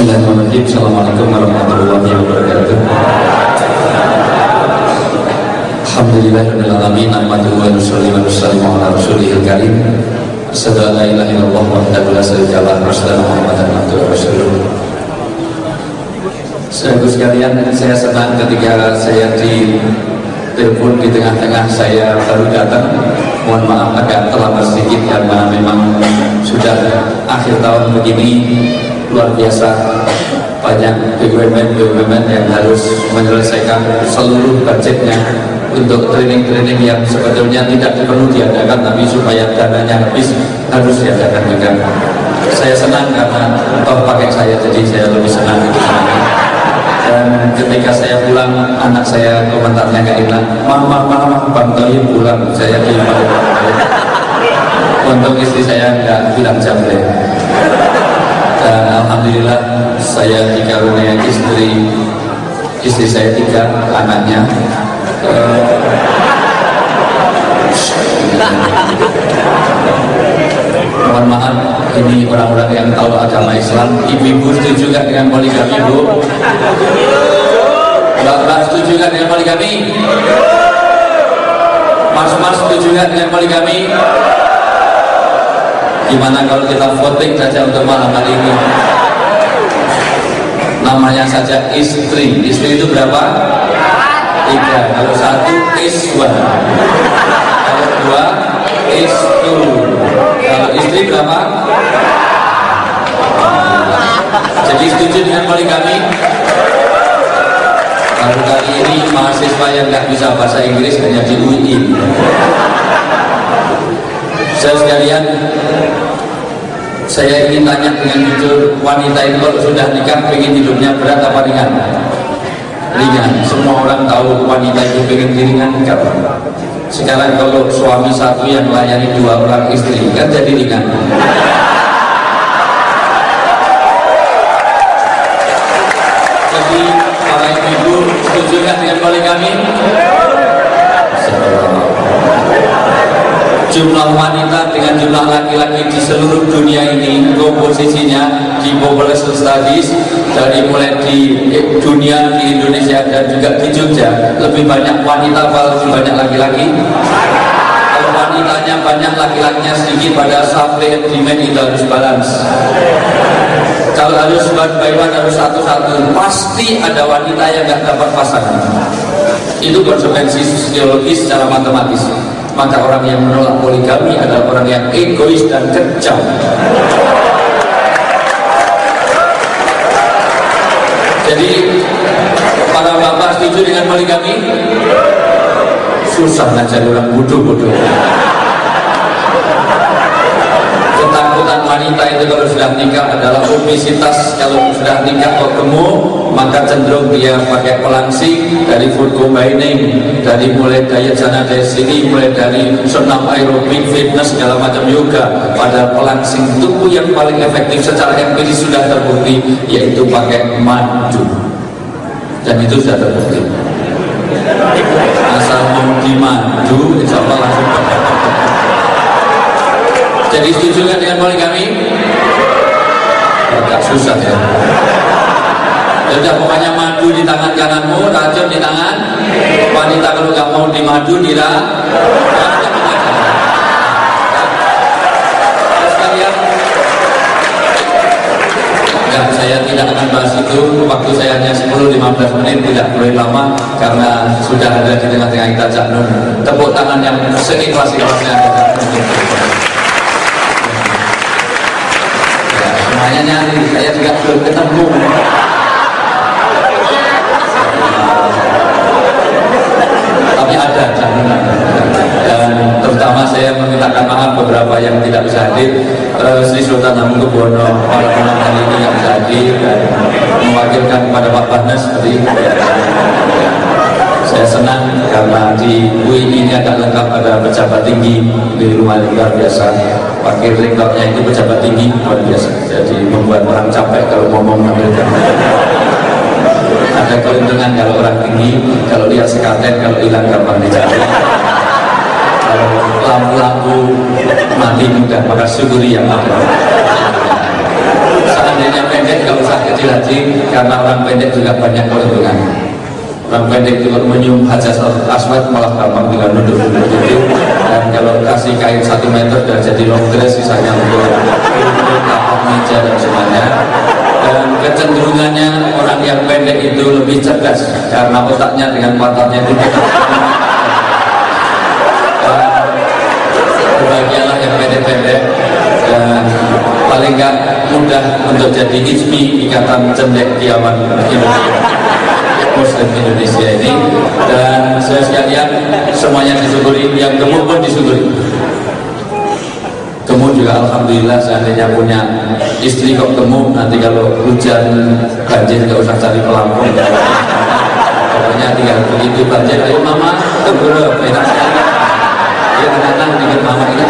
Bismillahirrahmanirrahim. Assalamualaikum warahmatullahi wabarakatuh. Alhamdulillahirabbil alamin. Nahmaduhu wa nusalli wa nusallimu ala rasulihil karim. Asyhadu an la ilaha illallah wahdahu la syarika lahu wa asyhadu anna Muhammadan abduhu wa rasuluh. Saudara sekalian, saya senang ketika saya ditelepon di tengah-tengah saya baru datang. Mohon maaf agak terlambat sedikit karena memang sudah akhir tahun begini, luar biasa banyak BUMN yang harus menyelesaikan seluruh budgetnya untuk training-training yang sebetulnya tidak perlu diadakan, tapi supaya dananya habis harus diadakan juga. Saya senang karena toh pakai saya, jadi saya lebih senang itu semuanya. Dan ketika saya pulang, anak saya komentarnya gak enak, mama Bang Toyib pulang, saya dimakai Bang Toyib. Untuk istri saya gak bilang jamre. Dan alhamdulillah saya dikaruniai istri saya 3 anaknya. Mohon maaf, ini orang-orang yang tahu agama Islam. Ibu-ibu setuju gak dengan poligami, Bu? Mbak setuju gak dengan poligami? Mas setuju gak dengan poligami? Gimana kalau kita voting saja untuk malam hari ini? Namanya saja istri. Istri itu berapa? 3. Kalau 1 is 1. Kalau 2 is 2. Kalau istri berapa? Jadi setuju dengan poligami? Baru kali ini mahasiswa yang nggak bisa bahasa Inggris hanya di UI. Sekalian, saya ingin tanya dengan jujur, wanita itu kalau sudah nikah pengen hidupnya berat apa ringan? Ringan. Semua orang tahu wanita itu pengen ringan enggak? Sekarang kalau suami satu yang melayani 2 orang istri kan jadi ringan. Jadi para ibu setuju kan dengan poligami? Jumlah wanita dengan jumlah laki-laki di seluruh dunia ini komposisinya di population studies dari mulai di dunia, di Indonesia dan juga di Jogja lebih banyak wanita atau lebih banyak laki-laki? Kalau wanitanya banyak, laki-lakinya sedikit, pada supply and demand itu harus balance. Kalau harus one by one, harus satu-satu, pasti ada wanita yang nggak dapat pasangan. Itu konsekuensi sosiologis secara matematis. Maka orang yang menolak poligami adalah orang yang egois dan kejam. Jadi para bapak setuju dengan poligami? Susah ngajari orang bodoh-bodoh. Ketakutan wanita itu kalau sudah nikah adalah obesitas. Kalau sudah nikah kok gemuk, maka cenderung dia pakai pelangsing, dari food combining, dari mulai diet sana dari sini, mulai dari senam aerobik, fitness, segala macam yoga. Pada pelangsing tubuh yang paling efektif secara empiris sudah terbukti, yaitu pakai madu. Dan itu sudah terbukti. Asal mau di madu, insya Allah langsung pakai. Jadi setuju kan dengan poligami? Agak susah ya. Udah pokoknya madu di tangan kananmu, racun di tangan wanita. Kalau nggak mau di madu, sekalian. Enggak, saya tidak akan bahas itu. Waktu saya hanya 10-15 menit, tidak boleh lama karena sudah ada di tengah-tengah kita Cak Nun. Tepuk tangan yang seikhlas-ikhlasnya. Semuanya nyari, saya juga belum ketemu. Tapi ada jaminan. Dan terutama saya memintakan maaf beberapa yang tidak bisa hadir. Sri Sultan Hamengkubuwono pada malam hari ini yang bisa hadir dan mewakilkan kepada Pak Barnas seperti itu. Saya senang karena di UI ini agak lengkap, ada pejabat tinggi di luar biasa. Wakil rektornya itu pejabat tinggi luar biasa. Jadi membuat orang capek kalau ngomong mengambilkan. Ada keuntungan kalau orang tinggi, kalau lihat sekaten, kalau hilang gampang dicari. Kalau lampu-lampu mati mudah, maka syukuri yang ada. seandainya pendek nggak usah kecil hati, karena orang pendek juga banyak keuntungan. Orang pendek itu menyium hajar aswad malah gampang tinggal nunduk-nunduk gitu. Dan kalau kasih kain 1 meter dan jadi long dress, sisanya untuk kapal meja dan semuanya. Dan kecenderungannya orang yang pendek itu lebih cerdas karena otaknya dengan matanya itu berbahagialah yang pendek-pendek, dan paling nggak mudah untuk jadi ISMI, Ikatan Cendek Kiamat Indonesia, Muslim Indonesia ini. Dan saya sekalian, semuanya disyukuri, yang gemuk pun disyukuri. Gemuk juga alhamdulillah, seandainya punya istri kok gemuk, nanti kalau hujan banjir nggak usah cari pelampung. Pokoknya tinggal begitu banjir, ayo mama tenggelam, enak sekali. Ya anak-anak dengan mama ini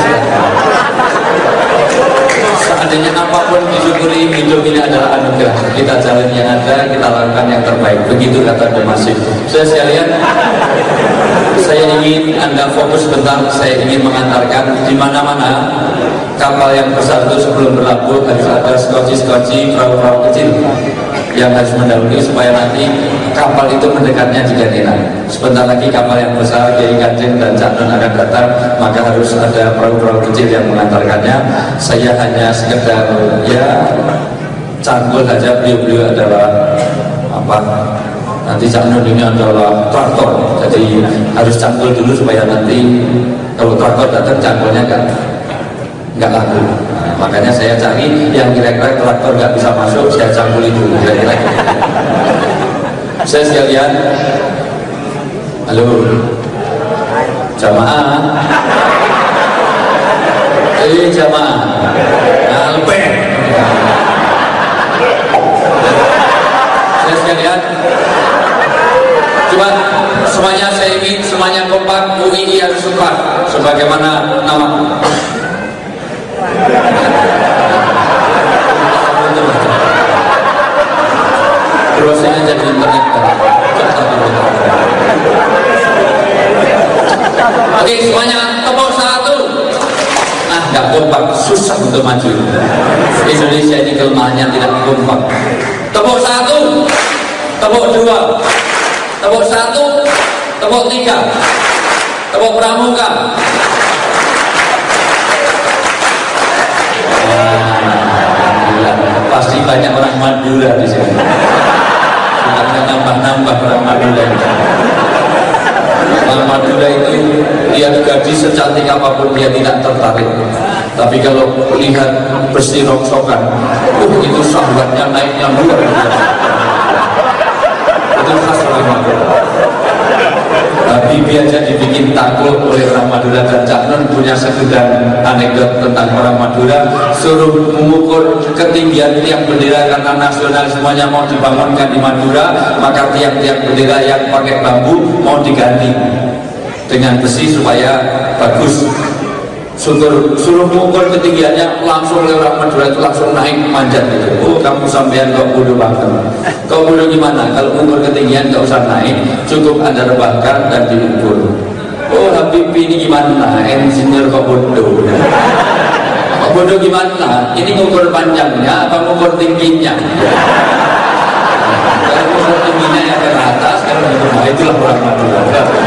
seandainya apapun disyukuri, hidup ini adalah anugerah. Kita jalan yang ada, kita lakukan yang terbaik. Begitu kata Demasif. Saya sekalian, saya ingin Anda fokus bentar. Saya ingin mengantarkan di mana-mana kapal yang besar itu sebelum berlabuh harus ada skoci-skoci, perahu-perahu kecil yang harus mendahului supaya nanti kapal itu mendekatnya di Ganina. Sebentar lagi kapal yang besar Kiai Kanjeng dan Cak Nun akan datang, maka harus ada perahu-perahu kecil yang mengantarkannya. Saya hanya sekedar ya cangkul saja, beliau adalah apa, nanti Cak Nun ini adalah traktor, jadi harus cangkul dulu supaya nanti kalau traktor datang cangkulnya nggak laku. Makanya saya cari yang kira-kira traktor nggak bisa masuk, saya cangkuli dulu kira-kira. Saya sekalian, halo jamaah, jamaah, alpen. Saya sekalian, coba semuanya saya ingin semuanya kompak, UII harus kompak. Sebagaimana nama. Browsingnya jadi internet. Oke, semuanya tepuk 1. Nggak kompak, susah untuk maju. Indonesia ini kelemahannya tidak kompak. Tepuk 1, tepuk 2, tepuk 1, tepuk 3, tepuk pramuka. Pasti banyak orang Madura di sini. Bukan nambah-nambah orang Madura. Orang Madura itu dia gadis secantik apapun dia tidak tertarik. Tapi kalau lihat besi rongsokan, itu syahwatnya naiknya luar biasa. Itu khas orang Madura. Bibi aja dibikin takut oleh orang Madura, dan Cak Nun punya segudang anekdot tentang orang Madura. Suruh mengukur ketinggian tiang bendera karena nasional semuanya mau dibangunkan di Madura, maka tiang-tiang bendera yang pakai bambu mau diganti dengan besi supaya bagus. Suruh mengukur ketinggiannya, langsung oleh orang Madura itu langsung naik manjat gitu. Oh, kamu sampean kok bodoh banget. Kau bodoh gimana? Kalau mengukur ketinggian nggak usah naik, cukup Anda rebahkan dan diukur. Oh, Habib ini gimana? Engineer kok bodoh? Kok bodoh gimana? Ini mengukur panjangnya apa mengukur tingginya? Kalau mengukur tingginya yang ke atas, kalau mengukur itulah orang Madura.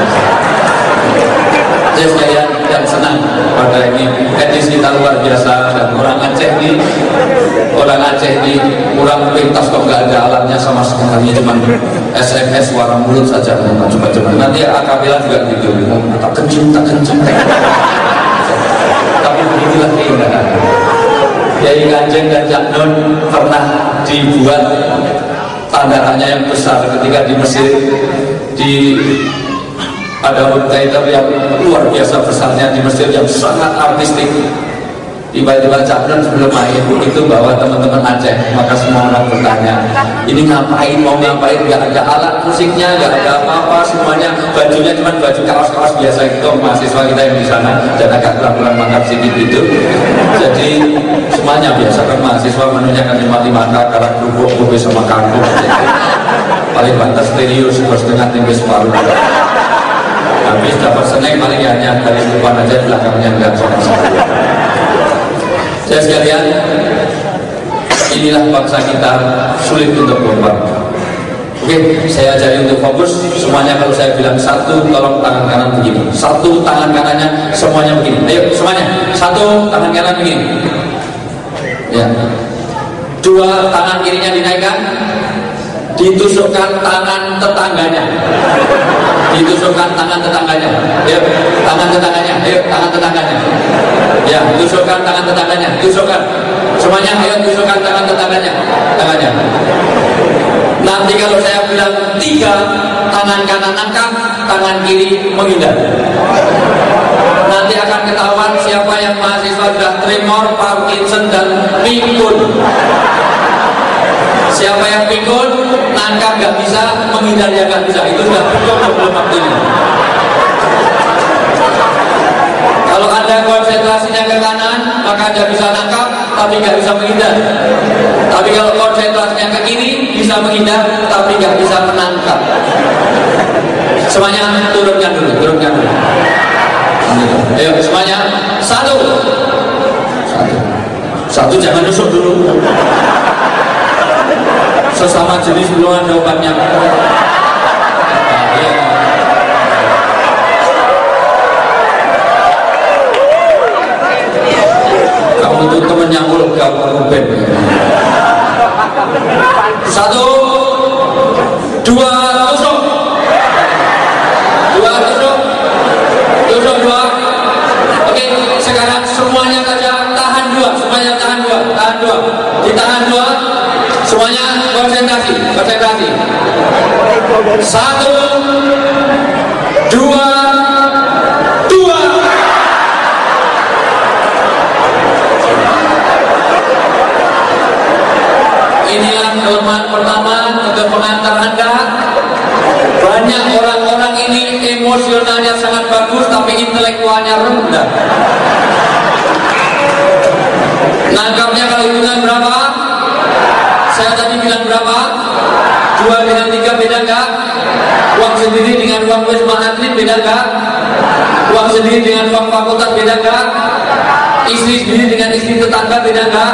Saya sekalian dan senang pada ini etnis kita luar biasa, dan orang Aceh ini kurang pintas kok nggak ada alatnya sama sekali, cuma SMS suara mulut saja. Coba nanti akabilah juga gitu, tak kencing tapi begitulah keindahan. Kiai Kanjeng dan Cak Nun pernah dibuat tandarannya yang besar ketika di Mesir, ada teater yang luar biasa besarnya di Mesir yang sangat artistik. Tiba-tiba Cak Nun sebelum main itu bawa teman-teman Aceh, maka semua orang bertanya, ini ngapain, mau ngapain? Gak ada alat musiknya, gak ada apa-apa, semuanya bajunya cuma baju kaos-kaos biasa itu, mahasiswa kita yang di sana dan agak kurang mantap sedikit itu. Jadi semuanya biasa kan, mahasiswa menunya kan 5 karak kerupuk, kopi sama kangkung. Paling batas stereo setengah tinggi separuh. Habis dapat seneng paling hanya dari depan aja, belakangnya enggak sama sekali. Saya sekalian, inilah bangsa kita sulit untuk berubah. Oke, saya ajari untuk fokus. Semuanya kalau saya bilang satu, tolong tangan kanan begini. Satu, tangan kanannya semuanya begini. Ayo semuanya. Satu, tangan kanan begini. Ya. Dua, tangan kirinya dinaikkan. Ditusukkan tangan tetangganya. Ditusukkan tangan tetangganya. Ayo, tangan tetangganya. Ayo, tangan tetangganya. Ya, tusukkan tangan tetangganya. Tusukkan. Semuanya, ayo tusukkan tangan tetangganya. Tangannya. Nanti kalau saya bilang 3, tangan kanan angkat, tangan kiri menghindar. Nanti akan ketahuan siapa yang mahasiswa sudah tremor, Parkinson dan pikun. Siapa yang pikun, nangkap nggak bisa, menghindar ya nggak bisa. Itu sudah pikun belum waktunya. Kalau Anda konsentrasinya ke kanan, maka Anda bisa nangkap, tapi nggak bisa menghindar. Tapi kalau konsentrasinya ke kiri, bisa menghindar, tapi nggak bisa menangkap. Semuanya turunkan dulu, turunkan dulu. Ayo semuanya, satu, jangan nusuk dulu. Sesama jenis belum ada obatnya. Kamu itu temennya Olga Ruben. 1, 2, tusuk. 2, tusuk. Tusuk 2. Oke, sekarang semuanya saja tahan 2. Semuanya tahan 2. Tahan 2. Ditahan 2. Semuanya konsentrasi. Konsentrasi. 1, 2. Inilah kelemahan pertama untuk pengantar Anda. Banyak orang-orang ini emosionalnya sangat bagus, tapi intelektualnya rendah. Nangkapnya kalau hitungan berapa? Saya tadi bilang berapa? 2 dengan 3 beda enggak? Uang sendiri dengan uang Wisma Atlet beda enggak? Uang sendiri dengan uang fakultas beda enggak? Istri sendiri dengan istri tetangga beda enggak?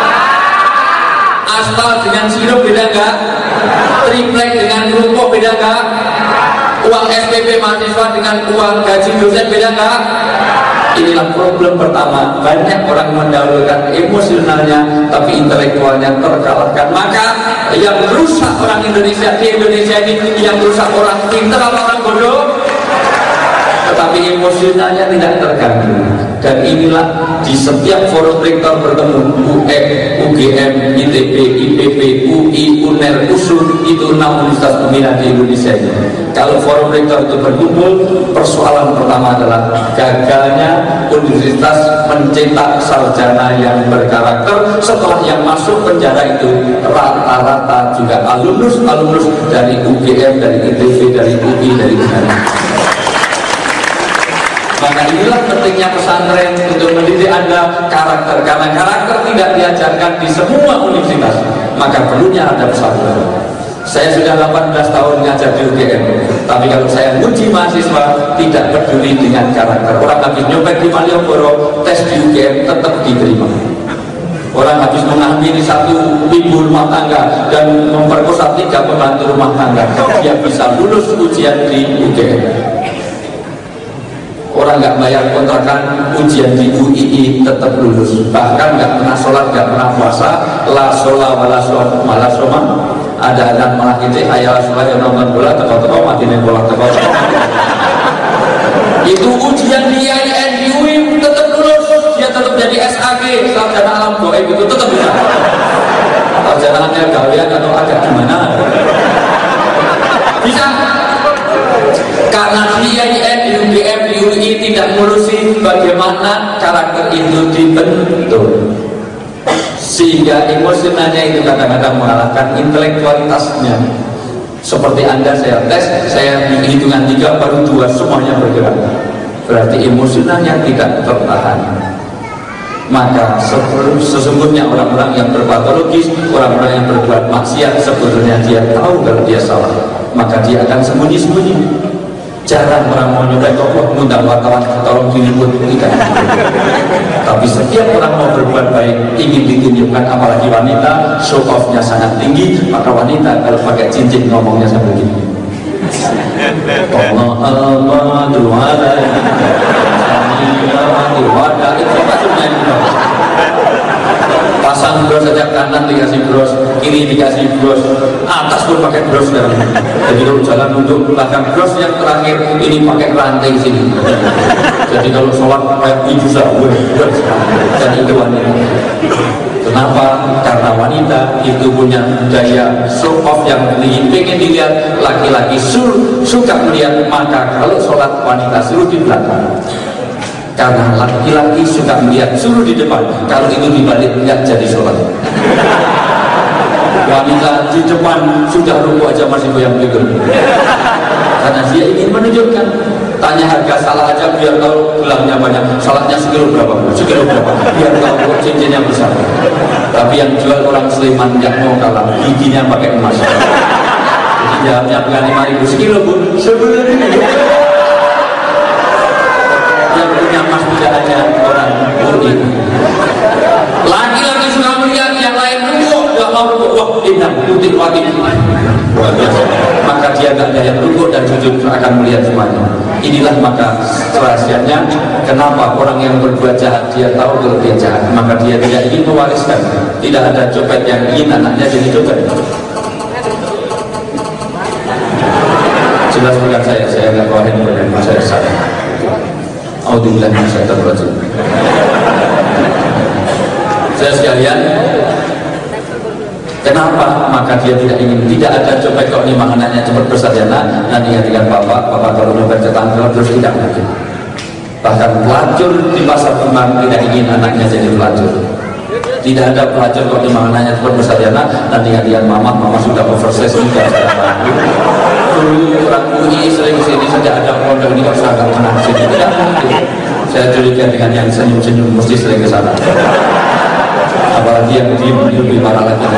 Aspal dengan sirup beda enggak? Triplek dengan rokok beda enggak? Uang SPP mahasiswa dengan uang gaji dosen beda enggak? Inilah problem pertama. Banyak orang mendahulukan emosionalnya, tapi intelektualnya terkalahkan. Maka yang merusak orang Indonesia di Indonesia ini, yang merusak orang pintar atau orang bodoh, tetapi emosionalnya tidak terganggu. Dan inilah di setiap forum rektor bertemu UM, UGM, ITB, IPB, UI, UNER, USU, itu 6 universitas pembina di Indonesia ini. Kalau forum rektor itu berkumpul, persoalan pertama adalah gagalnya universitas mencetak sarjana yang berkarakter. Setelah yang masuk penjara itu rata-rata juga alumnus dari UGM, dari ITB, dari UI, dari UNER. Maka inilah pentingnya pesantren untuk mendidik Anda karakter. Karena karakter tidak diajarkan di semua universitas, maka perlunya ada pesantren. Saya sudah 18 tahun ngajar di UGM, tapi kalau saya uji mahasiswa tidak peduli dengan karakter. Orang habis nyopet di Malioboro, tes di UGM tetap diterima. Orang habis mengambil 1 ibu rumah tangga dan memperkosa 3 pembantu rumah tangga, dia bisa lulus ujian di UGM. Orang nggak bayar kontrakan, ujian di UII tetap lulus. Bahkan nggak pernah sholat, nggak pernah puasa, la sholat wala soma. Ada adan malah kita ayat sholat yang nonton bola teko-teko mati nih bola teko. Itu ujian di IAIN, di UIN tetap lulus. Dia tetap jadi SAG, sarjana alam goib, itu tetap bisa. Sarjana akhir gawean atau agak gimana? Bisa. Karena di IAIN, di UGM, di UI tidak ngurusi bagaimana karakter itu dibentuk, sehingga emosionalnya itu kadang-kadang mengalahkan intelektualitasnya. Seperti Anda saya tes, saya di hitungan 3 baru 2 semuanya bergerak, berarti emosionalnya tidak tertahan. Maka sesungguhnya orang-orang yang berpatologis, orang-orang yang berbuat maksiat, sebetulnya dia tahu kalau dia salah, maka dia akan sembunyi-sembunyi. Jarang orang mau nyopet kok ngundang wartawan tolong diliput, tidak. Tapi setiap orang mau berbuat baik ingin ditunjukkan, apalagi wanita show off-nya sangat tinggi. Maka wanita kalau pakai cincin ngomongnya seperti ini. Allah du'ala itu maksudnya itu. Pasang bros saja, kanan dikasih bros, kiri dikasih bros, atas pun pakai bros kan. Jadi kalau jalan untuk belakang bros, yang terakhir ini pakai rantai sini. Jadi kalau sholat kayak ibu sahur, dan itu wanita. Kenapa? Karena wanita itu punya daya show off yang tinggi, pengen dilihat laki-laki suka melihat. Maka kalau sholat wanita suruh di belakang, karena laki-laki suka melihat, suruh di depan. Kalau itu dibalik nggak jadi sholat. Wanita di depan sudah ruku aja masih goyang gitu, karena dia ingin menunjukkan. Tanya harga salah aja biar tahu gelangnya banyak, salahnya sekilo berapa, biar tahu cincinnya besar. Tapi yang jual orang Sleman yang mau kalah, giginya pakai emas. Jadi jawabnya bukan 5.000 sekilo pun sebenarnya. Yang punya emas tidak hanya orang murid. Laki-laki suka melihat yang lain rukuk, tidak mau rukuk, wah indah, putih wati. Maka dia tidak daya rukuk dan sujud akan melihat semuanya. Inilah maka rahasianya kenapa orang yang berbuat jahat dia tahu kalau dia jahat, maka dia tidak ingin mewariskan. Tidak ada copet yang ingin anaknya jadi copet. Jelas bukan saya nggak kawain dengan saya salah. Alhamdulillah saya terwajib. Saya sekalian, kenapa? Maka dia tidak ingin, tidak ada copet kok nih makanannya cepat besar ya nak. Nanti dengan bapak kalau nyopet tetangga terus tidak mungkin. Bahkan pelacur di pasar kembang tidak ingin anaknya jadi pelacur. Tidak ada pelacur kok nih makanannya cepat besar ya nak. Nanti dengan mama sudah oversize juga. Dulu orang UI sering sini saja ada pondok ini kok sangat pernah sini, tidak mungkin. Saya curiga dengan yang senyum-senyum mesti sering ke sana. Apalagi yang lebih parah lagi.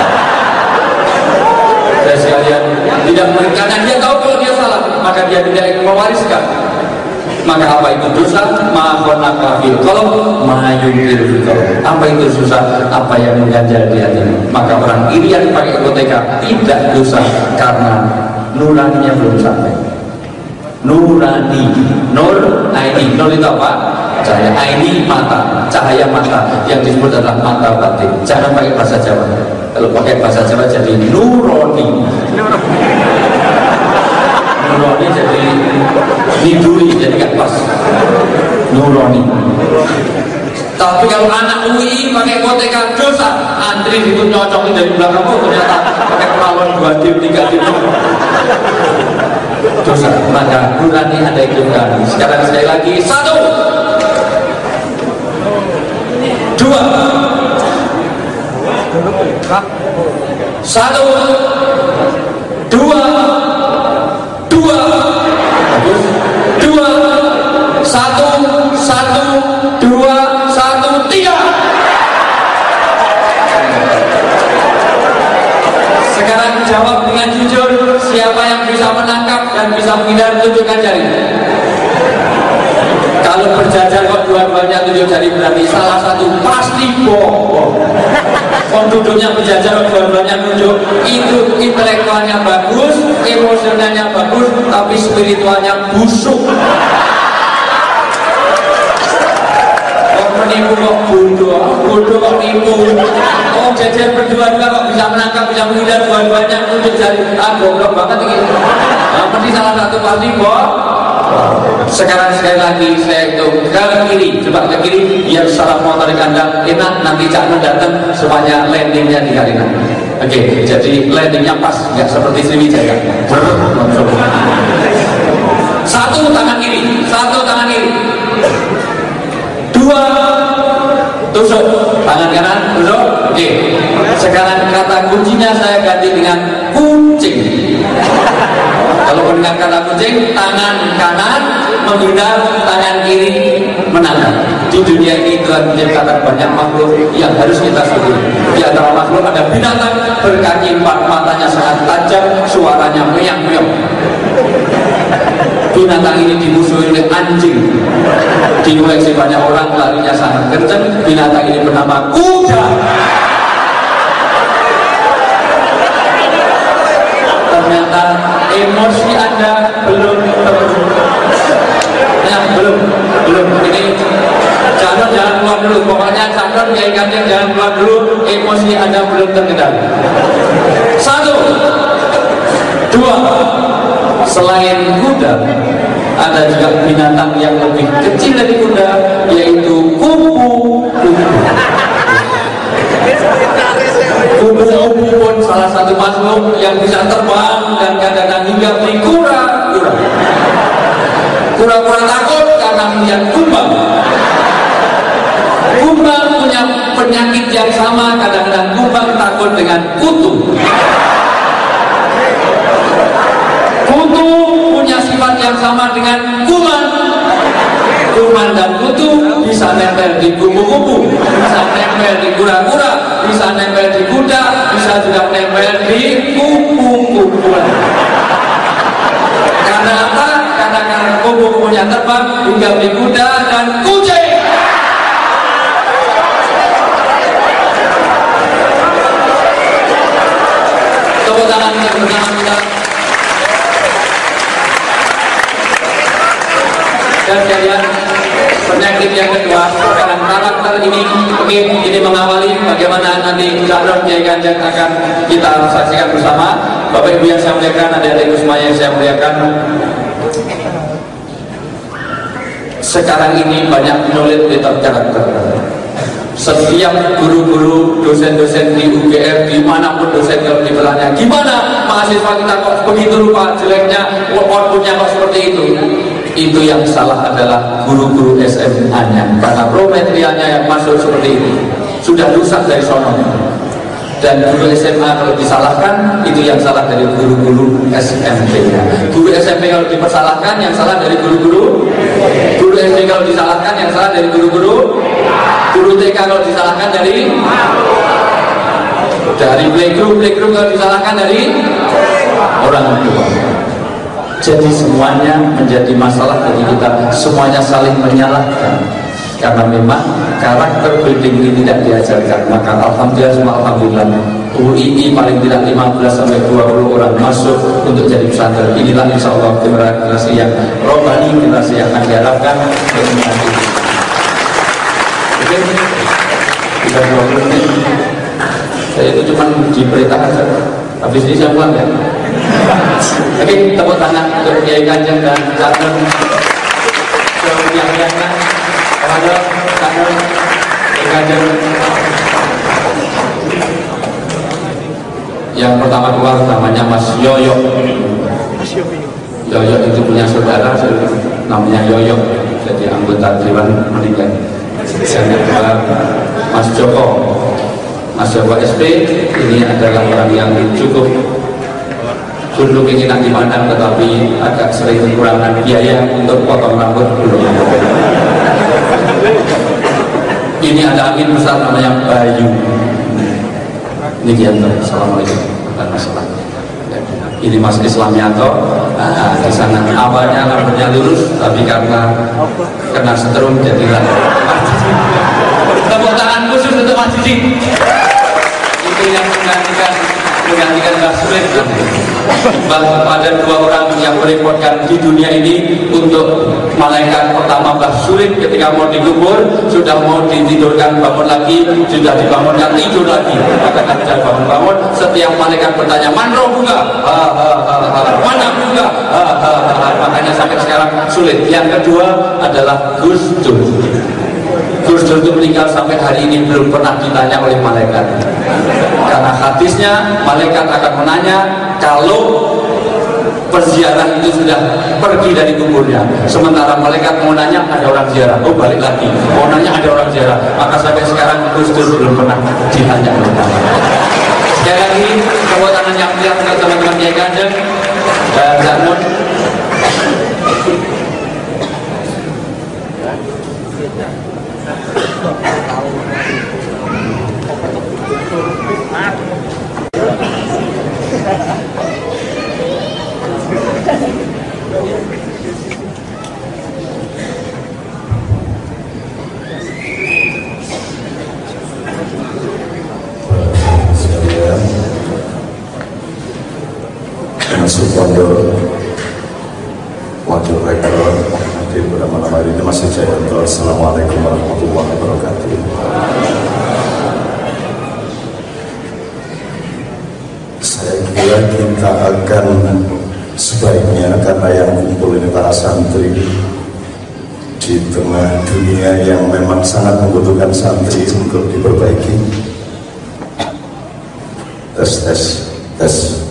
Saya sekalian tidak mungkin, karena dia tahu kalau dia salah, maka dia tidak mewariskan. Maka apa itu dosa? Mahona kafir. Kalau mayungkir apa itu susah? Apa yang mengganjal di hati? Maka orang irian pakai koteka tidak dosa karena nuraninya belum sampai. Nurani, nur, aini, nur itu apa? Cahaya, aini mata, cahaya mata yang disebut adalah mata batin. Jangan pakai bahasa Jawa. Kalau pakai bahasa Jawa jadi nuroni. Nuroni jadi niduri, jadi gak pas. Nuroni. Tapi kalau anak UI pakai koteka dosa, antri itu nyocokin dari belakang, ternyata pakai peralon 2 tim, 3 tim. Dosa. Maka nurani ada hidupkan. Sekarang sekali lagi, 1, 2, 1, 2, 3. Sekarang jawab dengan jujur, siapa yang bisa menangkap dan bisa menghindar, tunjukkan jari. Kalau berjajar kok dua-duanya tunjuk jari berarti salah satu pasti bohong. Duduknya berjajar kok dua-duanya tunjuk, itu intelektualnya bagus, emosionalnya bagus, tapi spiritualnya busuk. Menipu kok bodoh kok nipu. Oh jajar berdua-dua kok bisa menangkap, bisa menghindar, dua-duanya tunjuk jari. Goblok banget ini. Mesti salah satu pasti bohong. Sekarang sekali lagi saya hitung ke kiri, coba ke kiri, biar salah mau tarik anda enak, nanti Cak Nun datang semuanya landingnya di Karina. Oke, jadi landingnya pas, nggak seperti Sriwijaya. 1 tangan kiri, 1 tangan kiri. 2 tusuk, tangan kanan tusuk. Oke, sekarang kata kuncinya saya ganti dengan kucing. Kalau mendengar kata kucing, tangan kanan menghindar, tangan kiri menangkap. Di dunia ini telah menciptakan banyak makhluk yang harus kita syukuri. Di antara makhluk ada binatang berkaki 4, matanya sangat tajam, suaranya meong-meong. Binatang ini dimusuhi oleh anjing, dikoleksi banyak orang, larinya sangat kencang. Binatang ini bernama kuda. Ternyata emosi Anda belum ini jangan keluar dulu. Pokoknya Saron Kiai Kanjeng jangan keluar dulu, emosi Anda belum terkendali. 1, 2, selain kuda ada juga binatang yang lebih kecil dari kuda, yaitu kupu-kupu. Kupu-kupu pun salah satu makhluk yang bisa terbang dan kadang-kadang hingga beli kura-kura. Kura-kura takut karena melihat kumbang. Kumbang punya penyakit yang sama, kadang-kadang kumbang takut dengan kutu. Kutu punya sifat yang sama dengan kuman. Kuman dan kutu bisa nempel di kupu-kupu, bisa nempel di kura-kura, bisa nempel di kuda, bisa juga nempel di kupu-kupu. Karena apa? Karena kupu-kupunya terbang hingga di kuda dan kucing. Tepuk tangan bersama kita. Dan kalian, penyakit yang kedua, sekarang karakter ini mengawali bagaimana nanti Saron Kiai Kanjeng akan kita saksikan bersama. Bapak Ibu yang saya muliakan, adik-adikku semuanya yang saya muliakan, sekarang ini banyak menulis tentang karakter. Setiap guru-guru, dosen-dosen di UGM, dimanapun dosen kalau ditanya, gimana mahasiswa kita kok begitu rupa jeleknya, outputnya kok seperti itu? Itu yang salah adalah guru-guru SMA-nya, karena raw materialnya yang masuk seperti itu sudah rusak dari sono. Dan guru SMA kalau disalahkan, itu yang salah dari guru-guru SMP-nya. Guru SMP kalau dipersalahkan, yang salah dari guru-guru. Guru SD kalau disalahkan, yang salah dari guru-guru. Guru TK kalau disalahkan dari playgroup kalau disalahkan dari orang tua. Jadi semuanya menjadi masalah bagi kita, semuanya saling menyalahkan. Karena memang karakter building ini tidak diajarkan. Maka alhamdulillah UII paling tidak 15-20 orang masuk untuk jadi pesantren. Inilah insya Allah generasi yang rohani, generasi yang akan diharapkan. Oke, kita 20 menit. Saya itu cuma diberitakan saja. Habis ini saya pulang ya. Oke, tepuk tangan untuk Kiai Kanjeng dan Saron Kiai Kanjeng. Yang pertama keluar namanya Mas Yoyo. Yoyo itu punya saudara namanya Yoyo, jadi anggota Dewan Pendidikan. Yang kedua Mas Joko. Mas Joko SP ini adalah orang yang cukup good looking, enak dipandang, tetapi agak sering kekurangan biaya untuk potong rambut dulu. Ini ada amin besar namanya Bayu. Ini Gianto. Assalamualaikum warahmatullahi wabarakatuh. Ini Mas Islamianto. Nah, di sana awalnya rambutnya lurus, tapi karena kena setrum jadilah. Tepuk tangan khusus untuk Mas Didi. Itu yang menggantikan Mbah Sulit. Pada dua orang yang merepotkan di dunia ini untuk malaikat pertama Mbah Sulit ketika mau dikubur, sudah mau ditidurkan bangun lagi, sudah dibangunkan tidur lagi, maka tidak bangun-bangun. Setiap malaikat bertanya, "Man robuka?" "Mana buka?" Makanya sampai sekarang sulit. Yang kedua adalah Gus Dur. Gus Dur itu meninggal sampai hari ini belum pernah ditanya oleh malaikat. Karena hadisnya malaikat akan menanya kalau peziarah itu sudah pergi dari kuburnya. Sementara malaikat mau nanya ada orang ziarah, oh balik lagi. Mau nanya ada orang ziarah. Maka sampai sekarang Gus Dur belum pernah ditanya oleh malaikat. Sekali lagi tepuk tangan yang meriah untuk teman-teman Kiai Kanjeng dan Zanun. Masuk pondok wakil rektor di pada malam hari ini masih saya. Assalamualaikum warahmatullahi wabarakatuh. Saya kira kita akan sebaiknya, karena yang kumpul ini para santri di tengah dunia yang memang sangat membutuhkan santri untuk diperbaiki. Tes.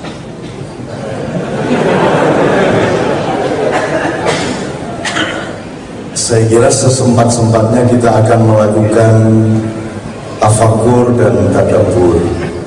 Saya kira sesempat-sempatnya kita akan melakukan tafakur dan tadabbur.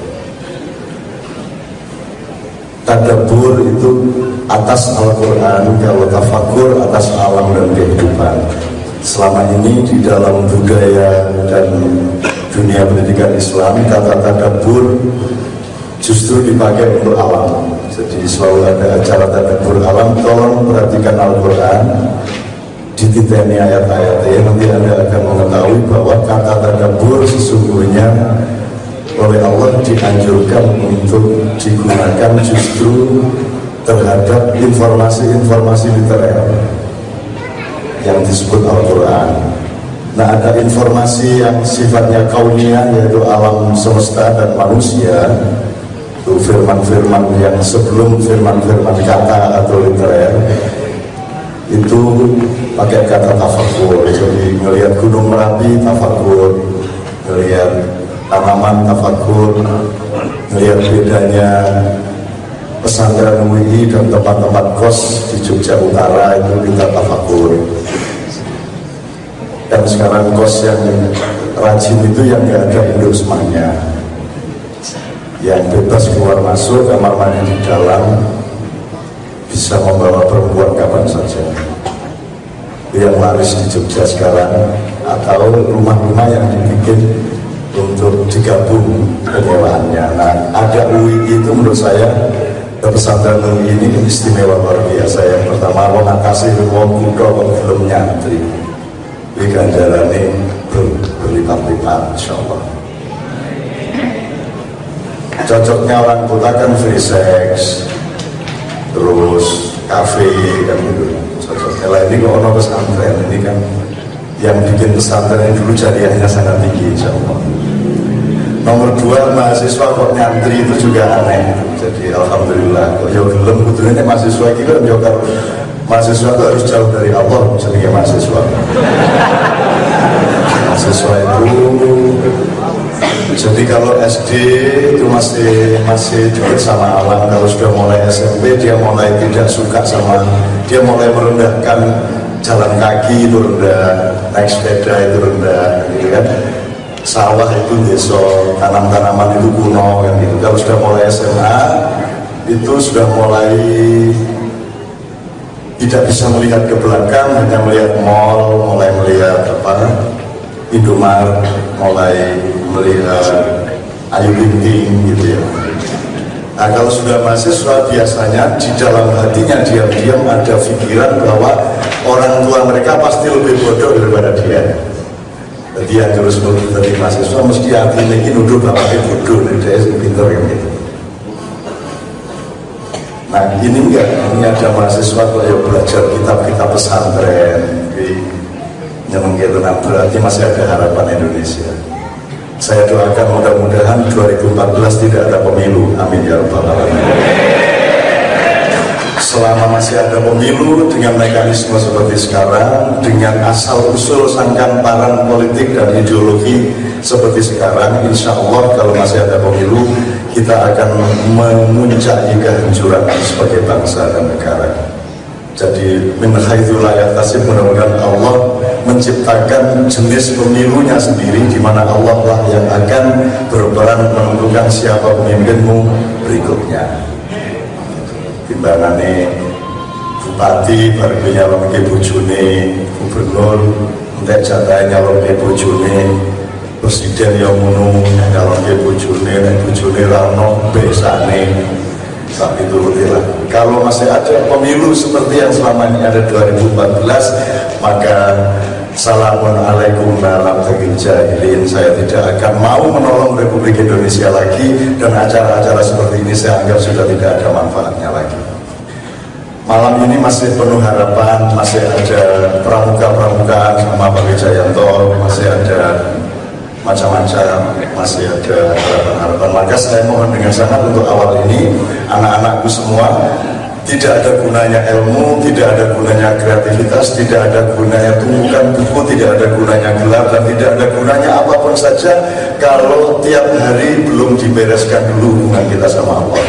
Tadabbur itu atas Al-Quran, kalau tafakur atas alam dan kehidupan. Selama ini di dalam budaya dan dunia pendidikan Islam, kata tadabbur justru dipakai untuk alam. Jadi selalu ada acara tadabbur alam, tolong perhatikan Al-Quran, dititeni ayat-ayatnya, nanti Anda akan mengetahui bahwa kata tadabbur sesungguhnya oleh Allah dianjurkan untuk digunakan justru terhadap informasi-informasi literer yang disebut Al-Quran. Nah, ada informasi yang sifatnya kauniyah, yaitu alam semesta dan manusia, itu firman-firman yang sebelum firman-firman kata atau literer, itu pakai kata tafakur. Jadi melihat gunung Merapi tafakur, melihat tanaman tafakur, melihat bedanya pesantren UI dan tempat-tempat kos di Jogja Utara, itu kita tafakur. Dan sekarang kos yang rajin itu yang nggak ada endosmanya, yang bebas keluar masuk, kamar mandi di dalam, bisa membawa perempuan kapan saja. Yang laris di Jogja sekarang, atau rumah-rumah yang dibikin untuk digabung penyewaannya. Nah, ada UI itu menurut saya, pesantren UI ini istimewa luar biasa. Yang pertama, lo ngatasi wong kudo belum nyantri, di ganjarannya berlipat-lipat, insya Allah. Cocoknya orang kota kan free sex, terus kafe kan gitu. Cocoknya lah ini kok ono pesantren ini kan, yang bikin pesantren ini dulu jariahnya sangat tinggi, insya Allah. Nomor 2, mahasiswa kok nyantri itu juga aneh. Jadi alhamdulillah kok ya belum betulnya mahasiswa itu kan juga, mahasiswa itu harus jauh dari Allah sebagai mahasiswa. Mahasiswa itu jadi kalau SD itu masih dekat sama alam. Kalau sudah mulai SMP dia mulai tidak suka sama, dia mulai merendahkan jalan kaki itu rendah, naik sepeda itu rendah, gitu kan. Sawah itu desa, tanam-tanaman itu kuno kan gitu. Kalau sudah mulai SMA itu sudah mulai tidak bisa melihat ke belakang, hanya melihat mall, mulai melihat Indomaret, mulai melihat Ayu Binting gitu ya. Nah, kalau sudah mahasiswa biasanya di dalam hatinya diam-diam ada pikiran bahwa orang tua mereka pasti lebih bodoh daripada dia. Jadi yang terus dari mahasiswa mesti hatinya ini nuduh bapaknya bodoh, dia pintar yang gitu. Nah ini enggak, ini ada mahasiswa kok ya belajar kitab-kitab pesantren, yang tenang, berarti masih ada harapan Indonesia. Saya doakan mudah-mudahan 2014 tidak ada pemilu, amin ya rabbal alamin. Selama masih ada pemilu dengan mekanisme seperti sekarang, dengan asal-usul sangkan-paran politik dan ideologi seperti sekarang, insya Allah kalau masih ada pemilu, kita akan memuncaki kehancuran sebagai bangsa dan negara. Jadi min haitsu la yahtasib, mudah-mudahan Allah menciptakan jenis pemilunya sendiri, di mana Allah lah yang akan berperan menentukan siapa pemimpinmu berikutnya. Timbangane bupati, barunya memiliki bujune gubernur, entek jatah nyalon ke bojone presiden yang ngono nyalon ke bojone nek bojone ra ono besane tak diturutilah. Kalau masih ada pemilu seperti yang selama ini ada 2014, maka Assalamualaikum warahmatullahi wabarakatuh. Saya tidak akan mau menolong Republik Indonesia lagi, dan acara-acara seperti ini saya anggap sudah tidak ada manfaatnya lagi. Malam ini masih penuh harapan, masih ada pramuka-pramukaan sama Pak Wijayanto, masih ada macam-macam, masih ada harapan-harapan. Maka saya mohon dengan sangat untuk awal ini, anak-anakku semua, tidak ada gunanya ilmu, tidak ada gunanya kreativitas, tidak ada gunanya tumpukan buku, tidak ada gunanya gelar, dan tidak ada gunanya apapun saja kalau tiap hari belum dibereskan dulu hubungan kita sama Allah.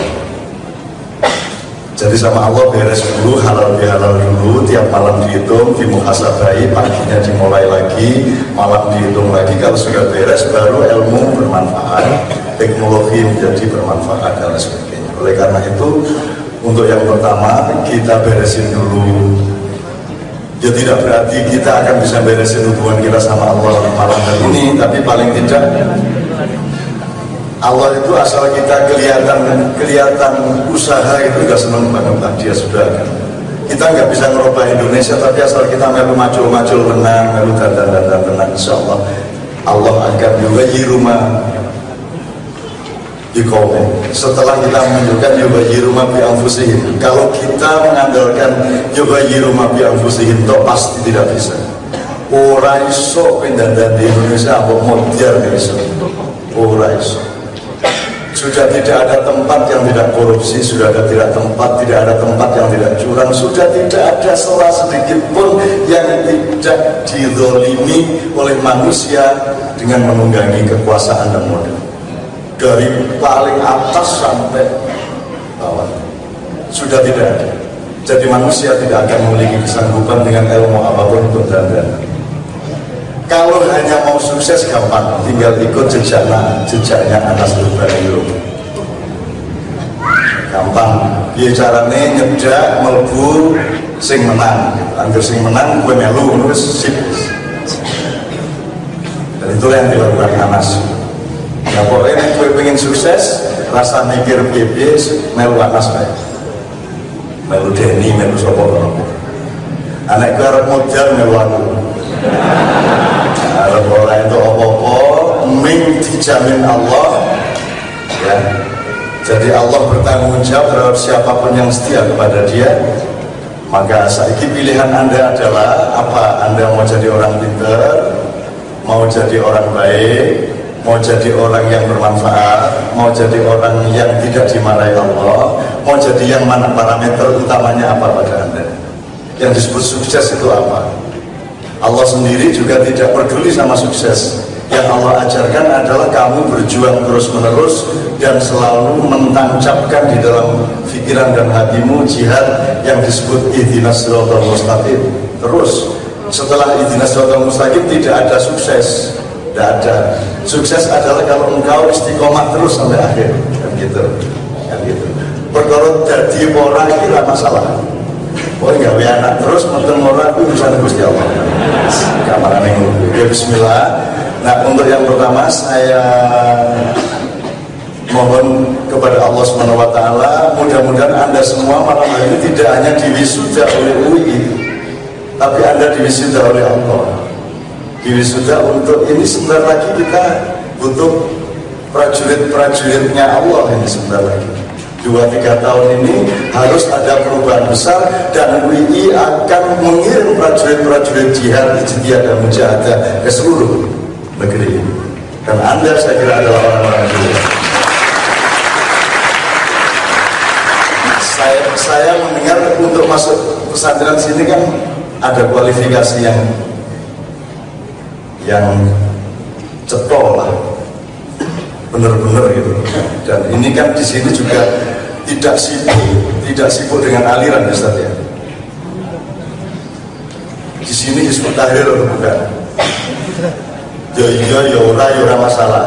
Jadi sama Allah beres dulu, halal bihalal dulu, tiap malam dihitung, dimuhasabai, paginya dimulai lagi, malam dihitung lagi. Kalau sudah beres baru ilmu bermanfaat, teknologi menjadi bermanfaat dan sebagainya. Oleh karena itu, untuk yang pertama kita beresin dulu. Ya tidak berarti kita akan bisa beresin hubungan kita sama Allah malam hari ini, tapi paling tidak Allah itu asal kita kelihatan usaha itu udah seneng banget lah, dia sudah kan. Kita nggak bisa merubah Indonesia, tapi asal kita melu macul-macul tenang, melu dandan tenang, insya Allah akan yubayi rumah di kaum. Setelah kita menunjukkan yubayi rumah bi anfusihim, kalau kita mengandalkan yubayi rumah bi anfusihim, toh pasti tidak bisa. Ora iso pendandan di Indonesia apa modern iso. Ora iso. Sudah tidak ada tempat yang tidak korupsi, sudah tidak ada tempat yang tidak curang, sudah tidak ada salah sedikit pun yang tidak dizalimi oleh manusia dengan menunggangi kekuasaan dan modal. Dari paling atas sampai bawah sudah tidak ada. Jadi manusia tidak akan memiliki kesanggupan dengan ilmu apapun untuk dandan. Kalau hanya mau sukses gampang, tinggal ikut jejaknya Anas Urbaningrum. Gampang, dia caranya nyedak melbu sing menang. Angger sing menang gue melu terus sip. Dan itulah yang dilakukan Anas. Ya pokoknya gue pengen sukses, rasa mikir piye melu Anas bae. Melu Denny, melu sapa. Anak gue arep modal melu aku. Kalau orang itu apa-apa ming dijamin Allah ya. Jadi Allah bertanggung jawab terhadap siapapun yang setia kepada dia. Maka saiki pilihan Anda adalah apa? Anda mau jadi orang pintar, mau jadi orang baik, mau jadi orang yang bermanfaat, mau jadi orang yang tidak dimarahi Allah, mau jadi yang mana parameter utamanya apa pada Anda? Yang disebut sukses itu apa? Allah sendiri juga tidak peduli sama sukses. Yang Allah ajarkan adalah kamu berjuang terus-menerus dan selalu mentancapkan di dalam pikiran dan hatimu jihad yang disebut ihdinas siratal mustaqim. Terus setelah ihdinas siratal mustaqim tidak ada sukses. Tidak ada. Sukses adalah kalau engkau istiqomah terus sampai akhir. Kan gitu. Perkara jadi orang kira masalah. Oh enggak, anak terus menten orang itu bisa Gusti Allah. Kamaran yang ya bismillah. Nah, untuk yang pertama saya mohon kepada Allah Subhanahu wa taala, mudah-mudahan Anda semua malam hari ini tidak hanya diwisuda oleh UI, tapi Anda diwisuda oleh Allah. Diwisuda untuk ini sebentar lagi kita butuh prajurit-prajuritnya Allah ini sebentar lagi. 2-3 tahun ini harus ada perubahan besar dan UI akan mengirim prajurit-prajurit jihad, ijtihad dan mujahadah ke seluruh negeri ini. Dan Anda saya kira adalah orang-orang itu. Saya mendengar untuk masuk pesantren sini kan ada kualifikasi yang cetol lah, bener-bener gitu. Dan ini kan di sini juga tidak sibuk dengan aliran Ustaz ya. Di sini Hizbut Tahrir atau bukan? Ya iya ya ora masalah.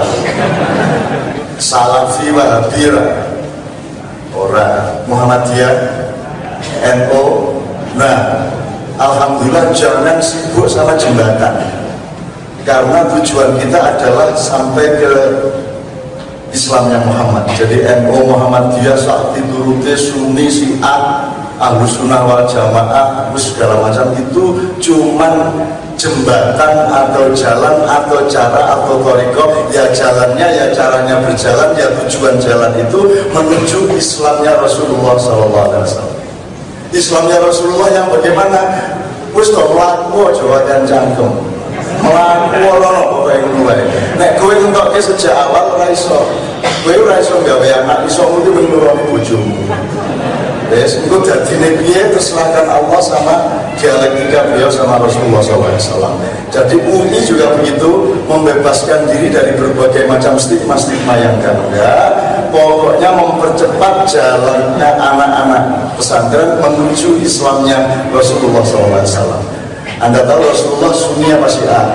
Salafi Wahabi ora, Muhammadiyah, NU. Nah, alhamdulillah jangan sibuk sama jembatan, karena tujuan kita adalah sampai ke Islamnya Muhammad. Jadi NU Muhammadiyah, Sakti, Turute, Sunni, Syiah, Ahlus Sunnah wal Jamaah, segala macam itu cuman jembatan atau jalan atau cara atau thariqah. Ya jalannya, ya caranya berjalan, ya tujuan jalan itu menuju Islamnya Rasulullah SAW. Islamnya Rasulullah yang bagaimana? Wis to mlaku aja wajan cangkem. Mlaku ono kok ing luwe. Nek kowe entokke sejak awal ora iso. Kowe ora iso gawe anak, iso mesti nuruni bojomu. Wes engko dadine piye terserahkan Allah sama dialektika beliau sama Rasulullah SAW. Jadi UI juga begitu, membebaskan diri dari berbagai macam stigma-stigma yang ganda. Pokoknya mempercepat jalannya anak-anak pesantren menuju Islamnya Rasulullah SAW. Anda tahu Rasulullah Sunni apa Syiah?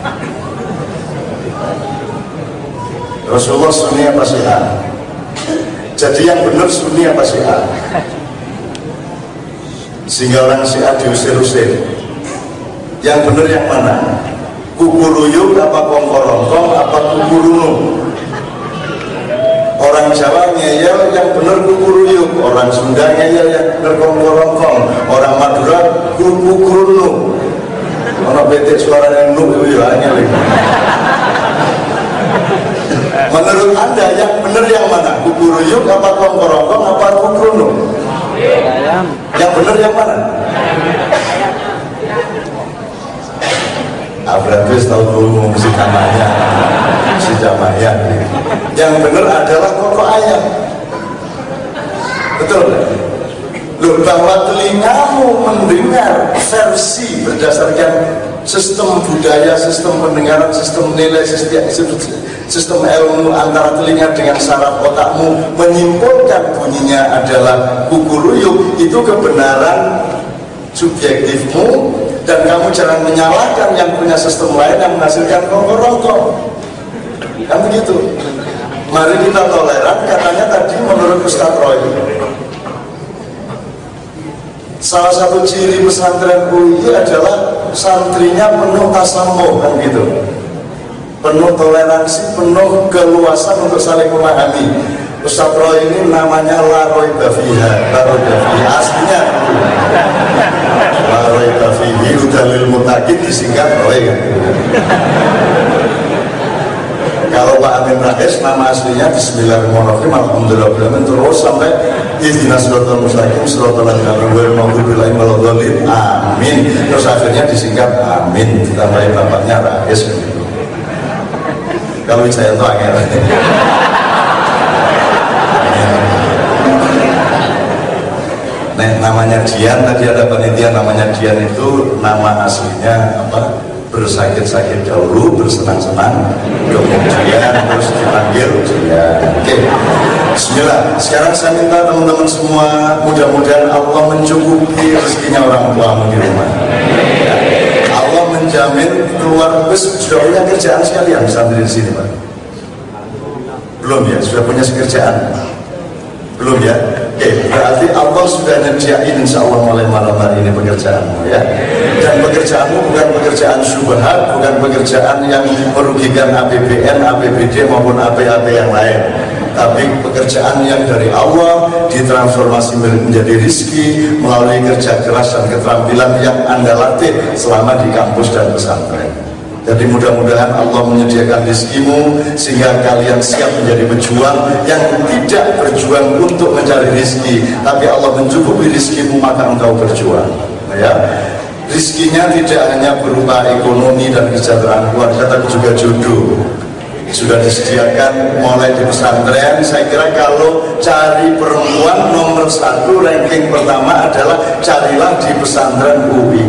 Rasulullah Sunni apa Syiah? Jadi yang benar Sunni apa Syiah? Sehingga orang Syiah diusir-usir. Yang benar yang mana? Kukuruyuk apa kongkorongkong apa kukurunu? Orang Jawa ngeyel yang benar kukuruyuk, orang Sunda ngeyel yang benar kongkorongkong, orang Madura kukurunu. Orang betik suara yang nuk itu ya ngeyel. Menurut Anda yang benar yang mana? Kukuruyuk apa kongkorongkong apa kukurunu? Yang benar yang mana? Berarti tahu dulu musik namanya, musik jamaya. Yang benar adalah pokok ayam. Betul? Loh, bahwa telingamu mendengar versi berdasarkan sistem budaya, sistem pendengaran, sistem nilai, sistem ilmu antara telinga dengan saraf otakmu menyimpulkan bunyinya adalah kukuruyuk, itu kebenaran subjektifmu, dan kamu jangan menyalahkan yang punya sistem lain yang menghasilkan kongkorongkong. Kan begitu. Mari kita toleran, katanya tadi menurut Ustadz Roy, salah satu ciri pesantren UI adalah santrinya penuh tasamuh, kan gitu, penuh toleransi, penuh keluasan untuk saling memahami. Ustadz Roy ini namanya Laroy Bafiha, Laroy Bafiha aslinya Laroy Bafihi Udalil Mutakin disingkat Roy, kan? Kalau Pak Amin Rais nama aslinya Bismillahirrahmanirrahim Alhamdulillah terus sampai Ihdinas siratal mustaqim siratal ladzina an'amta 'alaihim ghairil maghdubi 'alaihim waladdallin. Amin. Terus akhirnya disingkat Amin, ditambahin bapaknya Rais begitu. Kalau saya itu akhirnya namanya Dian, tadi ada panitia namanya Dian, itu nama aslinya apa? Bersakit-sakit dahulu, bersenang-senang, kemudian terus dipanggil Dian. Oke, bismillah. Sekarang saya minta teman-teman semua, mudah-mudahan Allah mencukupi rezekinya orang tuamu di rumah. Allah menjamin keluar. Sudah punya kerjaan sekalian santri di sini, Pak? Belum ya? Sudah punya kerjaan? Belum ya? Oke, berarti Allah sudah nyediain insya Allah mulai malam hari ini pekerjaanmu ya. Dan pekerjaanmu bukan pekerjaan syubhat, bukan pekerjaan yang merugikan APBN, APBD maupun AP-AP yang lain, tapi pekerjaan yang dari Allah ditransformasi menjadi rizki melalui kerja keras dan keterampilan yang Anda latih selama di kampus dan pesantren. Jadi mudah-mudahan Allah menyediakan rizkimu sehingga kalian siap menjadi pejuang yang tidak berjuang untuk mencari rizki, tapi Allah mencukupi rizkimu maka engkau berjuang ya. Rizkinya tidak hanya berupa ekonomi dan kesejahteraan keluarga, tapi juga jodoh sudah disediakan mulai di pesantren. Saya kira kalau cari perempuan nomor 1 ranking pertama adalah carilah di pesantren UI.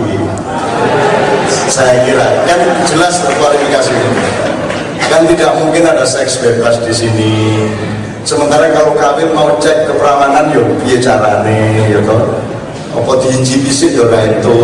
Saya kira kan jelas terkualifikasi ini. Kan tidak mungkin ada seks bebas di sini. Sementara kalau kawin mau cek keperawanan yo piye carane ya toh. Apa diincipi sih yo ra itu.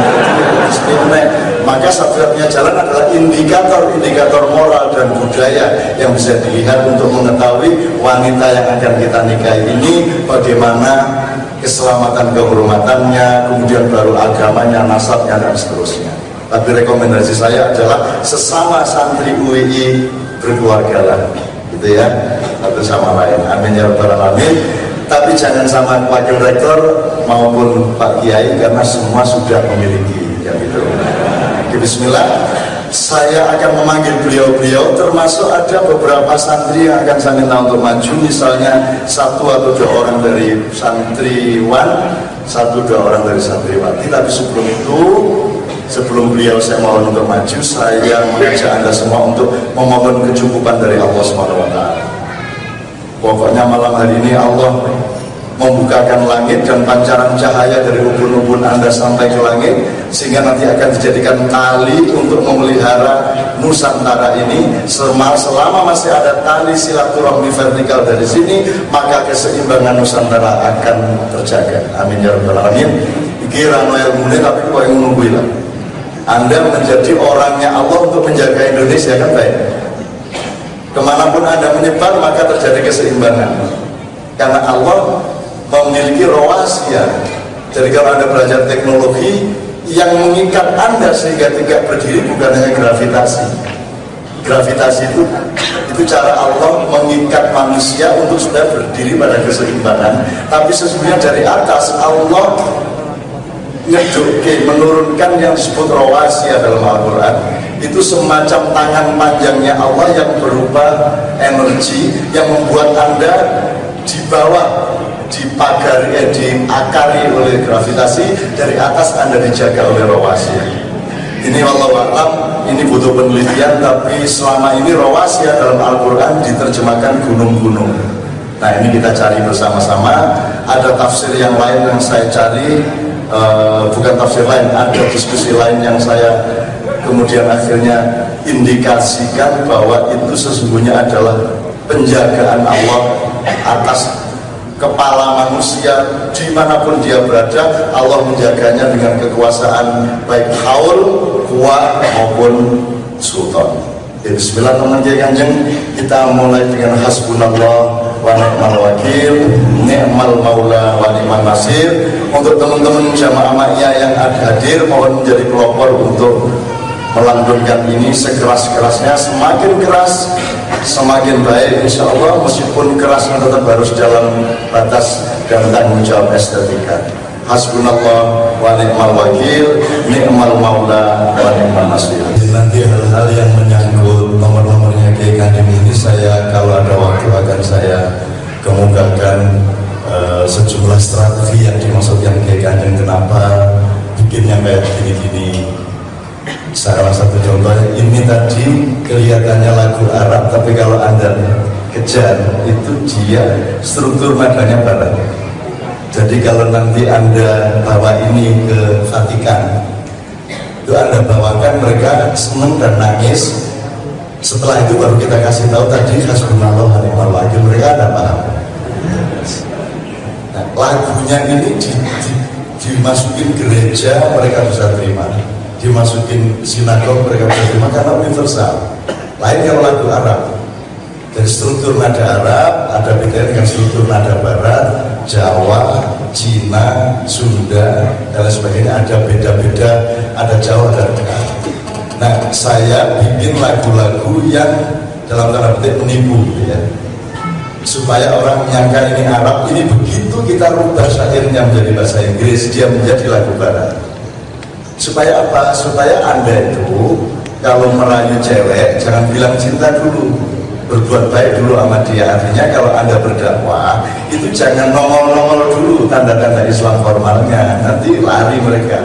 Maka satu-satunya jalan adalah indikator moral dan budaya yang bisa dilihat untuk mengetahui wanita yang akan kita nikahi ini bagaimana keselamatan kehormatannya, kemudian baru agamanya, nasabnya, dan seterusnya. Tapi rekomendasi saya adalah sesama santri UII berkeluargalah, gitu ya, satu sama lain. Amin ya rabbal alamin. Tapi jangan sama wakil rektor maupun Pak Kiai, karena semua sudah memiliki, ya gitu. Bismillah. Saya akan memanggil beliau-beliau, termasuk ada beberapa santri yang akan saya minta untuk maju, misalnya 1 atau 2 orang dari santriwan, 1-2 orang dari santriwati. Tapi sebelum itu, sebelum beliau saya mohon untuk maju, saya mengajak Anda semua untuk memohon kecukupan dari Allah SWT. Pokoknya malam hari ini Allah membukakan langit dan pancaran cahaya dari ubun-ubun Anda sampai ke langit, sehingga nanti akan dijadikan tali untuk memelihara Nusantara ini. Selama masih ada tali silaturahmi vertikal dari sini, maka keseimbangan Nusantara akan terjaga. Amin ya rabbal alamin. Kira no ilmu tapi kok yang menunggu lah. Anda menjadi orangnya Allah untuk menjaga Indonesia, kan baik. Kemanapun Anda menyebar, maka terjadi keseimbangan. Karena Allah memiliki rawasia. Jadi kalau Anda belajar teknologi, yang mengikat Anda sehingga tidak berdiri bukan hanya gravitasi. Gravitasi itu cara Allah mengikat manusia untuk sudah berdiri pada keseimbangan. Tapi sesungguhnya dari atas Allah menurunkan yang disebut rawasia dalam Al-Quran. Itu semacam tangan panjangnya Allah yang berupa energi yang membuat Anda di bawah dipagari, diakari oleh gravitasi, dari atas Anda dijaga oleh rawasia. Ini wallahu a'lam, ini butuh penelitian, tapi selama ini rawasia dalam Al-Quran diterjemahkan gunung-gunung. Nah ini kita cari bersama-sama. Ada tafsir yang lain yang saya cari, bukan tafsir lain, ada diskusi lain yang saya kemudian akhirnya indikasikan bahwa itu sesungguhnya adalah penjagaan Allah atas kepala manusia dimanapun dia berada. Allah menjaganya dengan kekuasaan baik haul, kuat maupun sultan. Bismillah teman-teman Kanjeng, kita mulai dengan hasbunallah wa ni'mal wakil, ni'mal maula wa ni'mal nasir. Untuk teman-teman jamaah ma'iyah yang hadir, mohon menjadi pelopor untuk melantunkan ini sekeras-kerasnya. Semakin keras semakin baik insya Allah, meskipun kerasnya tetap harus dalam batas dan tanggung jawab estetika. Hasbunallah wa ni'mal wakil, ni'mal maula wa ni'mal nasir. Nanti hal-hal yang menyangkut nomor-nomornya Kiai Kanjeng ini, saya kalau ada waktu akan saya kemukakan sejumlah strategi yang dimaksudkan Kiai Kanjeng, kenapa bikinnya kayak gini-gini. Salah satu contohnya ini tadi kelihatannya lagu Arab, tapi kalau Anda kejar itu dia struktur nadanya barat. Jadi kalau nanti Anda bawa ini ke Vatikan, itu Anda bawakan, mereka senang dan nangis. Setelah itu baru kita kasih tahu tadi hasbunallah wa ni'mal wakil, mereka ada paham. Nah, lagunya ini dimasukin gereja mereka bisa terima, dimasukin sinagog mereka bisa terima karena universal. Lain kalau lagu Arab, dari struktur nada Arab ada bedanya dengan struktur nada Barat, Jawa, Cina, Sunda dan lain sebagainya, ada beda-beda, ada Jawa dan Dekat. Nah, saya bikin lagu-lagu yang dalam tanda petik menipu, ya, supaya orang menyangka ini Arab. Ini begitu kita rubah syairnya menjadi bahasa Inggris, dia menjadi lagu Barat. Supaya apa? Supaya Anda itu kalau merayu cewek jangan bilang cinta dulu, berbuat baik dulu sama dia. Artinya kalau Anda berdakwah itu jangan nongol-nongol dulu tanda-tanda Islam formalnya, nanti lari mereka.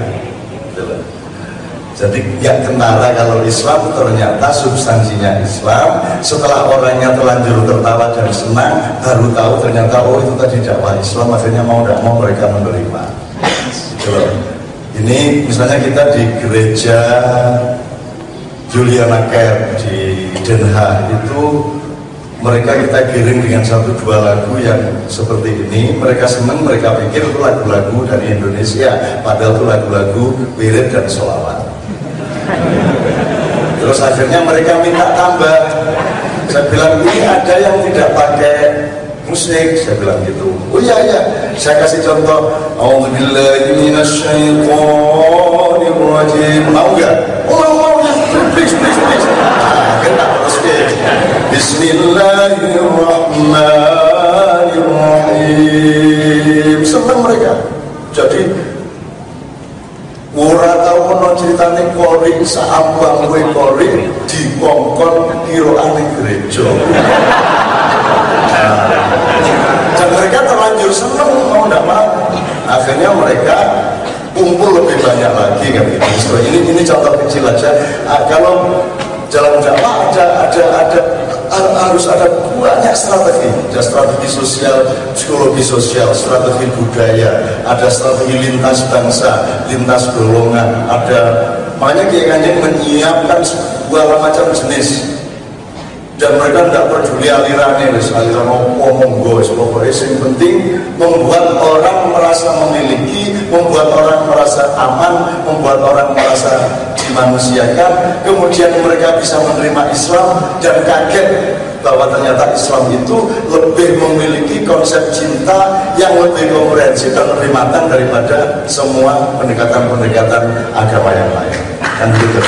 Jadi gak kentara kalau Islam ternyata substansinya Islam. Setelah orangnya terlanjur tertawa dan senang, baru tahu ternyata oh itu tadi dakwah Islam. Akhirnya mau tidak mau mereka menerima. Gitu loh. Ini misalnya kita di gereja Juliana Care di Den Haag itu, mereka kita giring dengan 1-2 lagu yang seperti ini. Mereka senang, mereka pikir itu lagu-lagu dari Indonesia, padahal itu lagu-lagu wirid dan sholawat. Terus akhirnya mereka minta tambah. Saya bilang ini ada yang tidak pakai musik, saya bilang gitu. Oh iya, saya kasih contoh. A'udzubillahi minasyaitonirrajim. Mau nggak? Mau ya, please. Nah, kena terus deh. Bismillahirrahmanirrahim. Senang mereka. Jadi ora tau ono ceritane kori saambang kowe kori dikongkon kiroane gereja. Dan mereka terlanjur senang mau tidak mau. Akhirnya mereka kumpul lebih banyak lagi kan gitu. Ini contoh kecil aja. Kalau jalan dakwah harus ada banyak strategi. Ada strategi sosial, psikologi sosial, strategi budaya, ada strategi lintas bangsa, lintas golongan. Makanya Kiai Kanjeng menyiapkan segala macam jenis. Dan mereka tidak peduli alirannya, aliran monggo, pokoknya yang penting membuat orang merasa memiliki, membuat orang merasa aman, membuat orang merasa dimanusiakan. Kemudian mereka bisa menerima Islam dan kaget bahwa ternyata Islam itu lebih memiliki konsep cinta yang lebih komprehensif dan lebih matang daripada semua pendekatan-pendekatan agama yang lain. Dan begitu.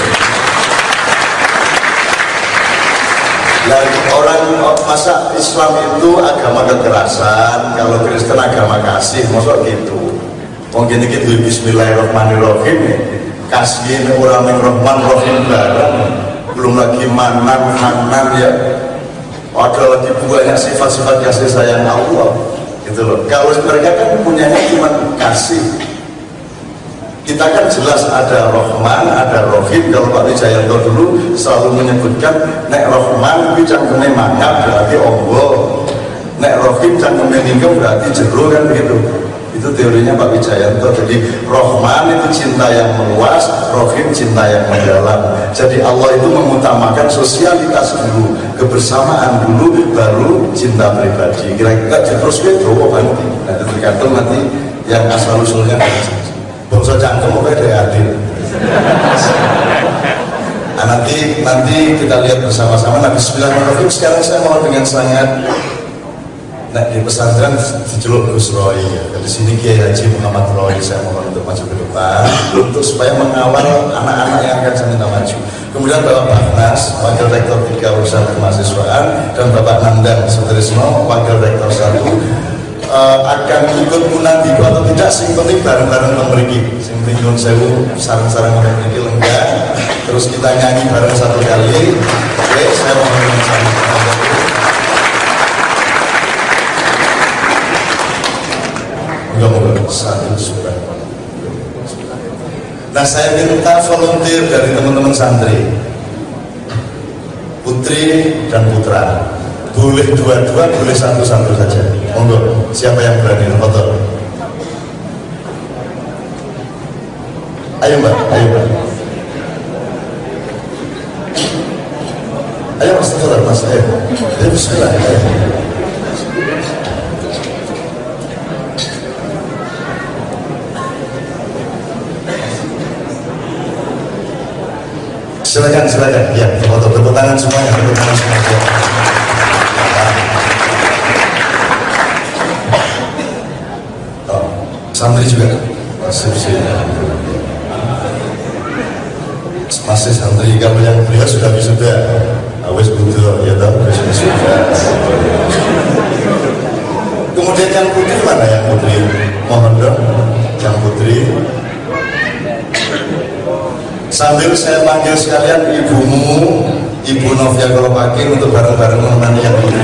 Orang masa Islam itu agama kekerasan, kalau Kristen agama kasih, maksud gitu. Mungkin itu Bismillahirrahmanirrahim, kasih orang yang Rahman Rahim barang, belum lagi manan ya. Ada lagi banyak sifat-sifat kasih sayang Allah, gitu loh. Kalau mereka kan punyanya cuma kasih. Kita kan jelas ada Rahman, ada Rahim. Kalau Pak Wijayanto dulu selalu menyebutkan nek Rahman itu cangkeme mangap berarti ombo, nek Rahim cangkeme ninggem berarti jero kan begitu. Itu teorinya Pak Wijayanto. Jadi Rahman itu cinta yang meluas, Rahim cinta yang mendalam. Jadi Allah itu mengutamakan sosialitas dulu, kebersamaan dulu, baru cinta pribadi. Kira-kira terus itu nanti. Nah, itu tergantung nanti yang asal usulnya. Bangsa cangkem apa dia adil. Nah, nanti kita lihat bersama-sama. Nah, bismillahirrahmanirrahim. Sekarang saya mohon dengan sangat. Nah, di pesantren diceluk Gus Roy. Di sini Kiai Haji Muhammad Roy saya mohon untuk maju ke depan untuk supaya mengawal anak-anak yang akan saya minta maju. Kemudian Bapak Bagnas, Wakil Rektor 3 Urusan Kemahasiswaan, dan Bapak Nandang Sutrisno, Wakil Rektor 1 akan ikut munadiku atau tidak, sing penting bareng-bareng memiliki, sing penting nyuwun sewu sarang-sarang memiliki lenggah, terus kita nyanyi bareng satu kali. Oke, saya mau menyanyi enggak satu surat. Nah, saya minta volunteer dari teman-teman santri, putri dan putra. Boleh dua-dua, boleh satu-satu saja. Monggo, siapa yang berani foto? Ayo Mbak, ayo Mbak. Ayo Mas, telah Mas, ayo. Ayo bismillah, ayo. Silakan, ya, foto, tepuk tangan semuanya, tepuk tangan semuanya. Santri juga masih santri. Kalau yang beliau sudah wisuda, awes butuh ya tahu wisuda. Kemudian yang putri mana yang putri? Mohon dong, yang putri. Sambil saya panggil sekalian ibumu, Ibu Novia Kolopakin untuk bareng-bareng menemani yang putri.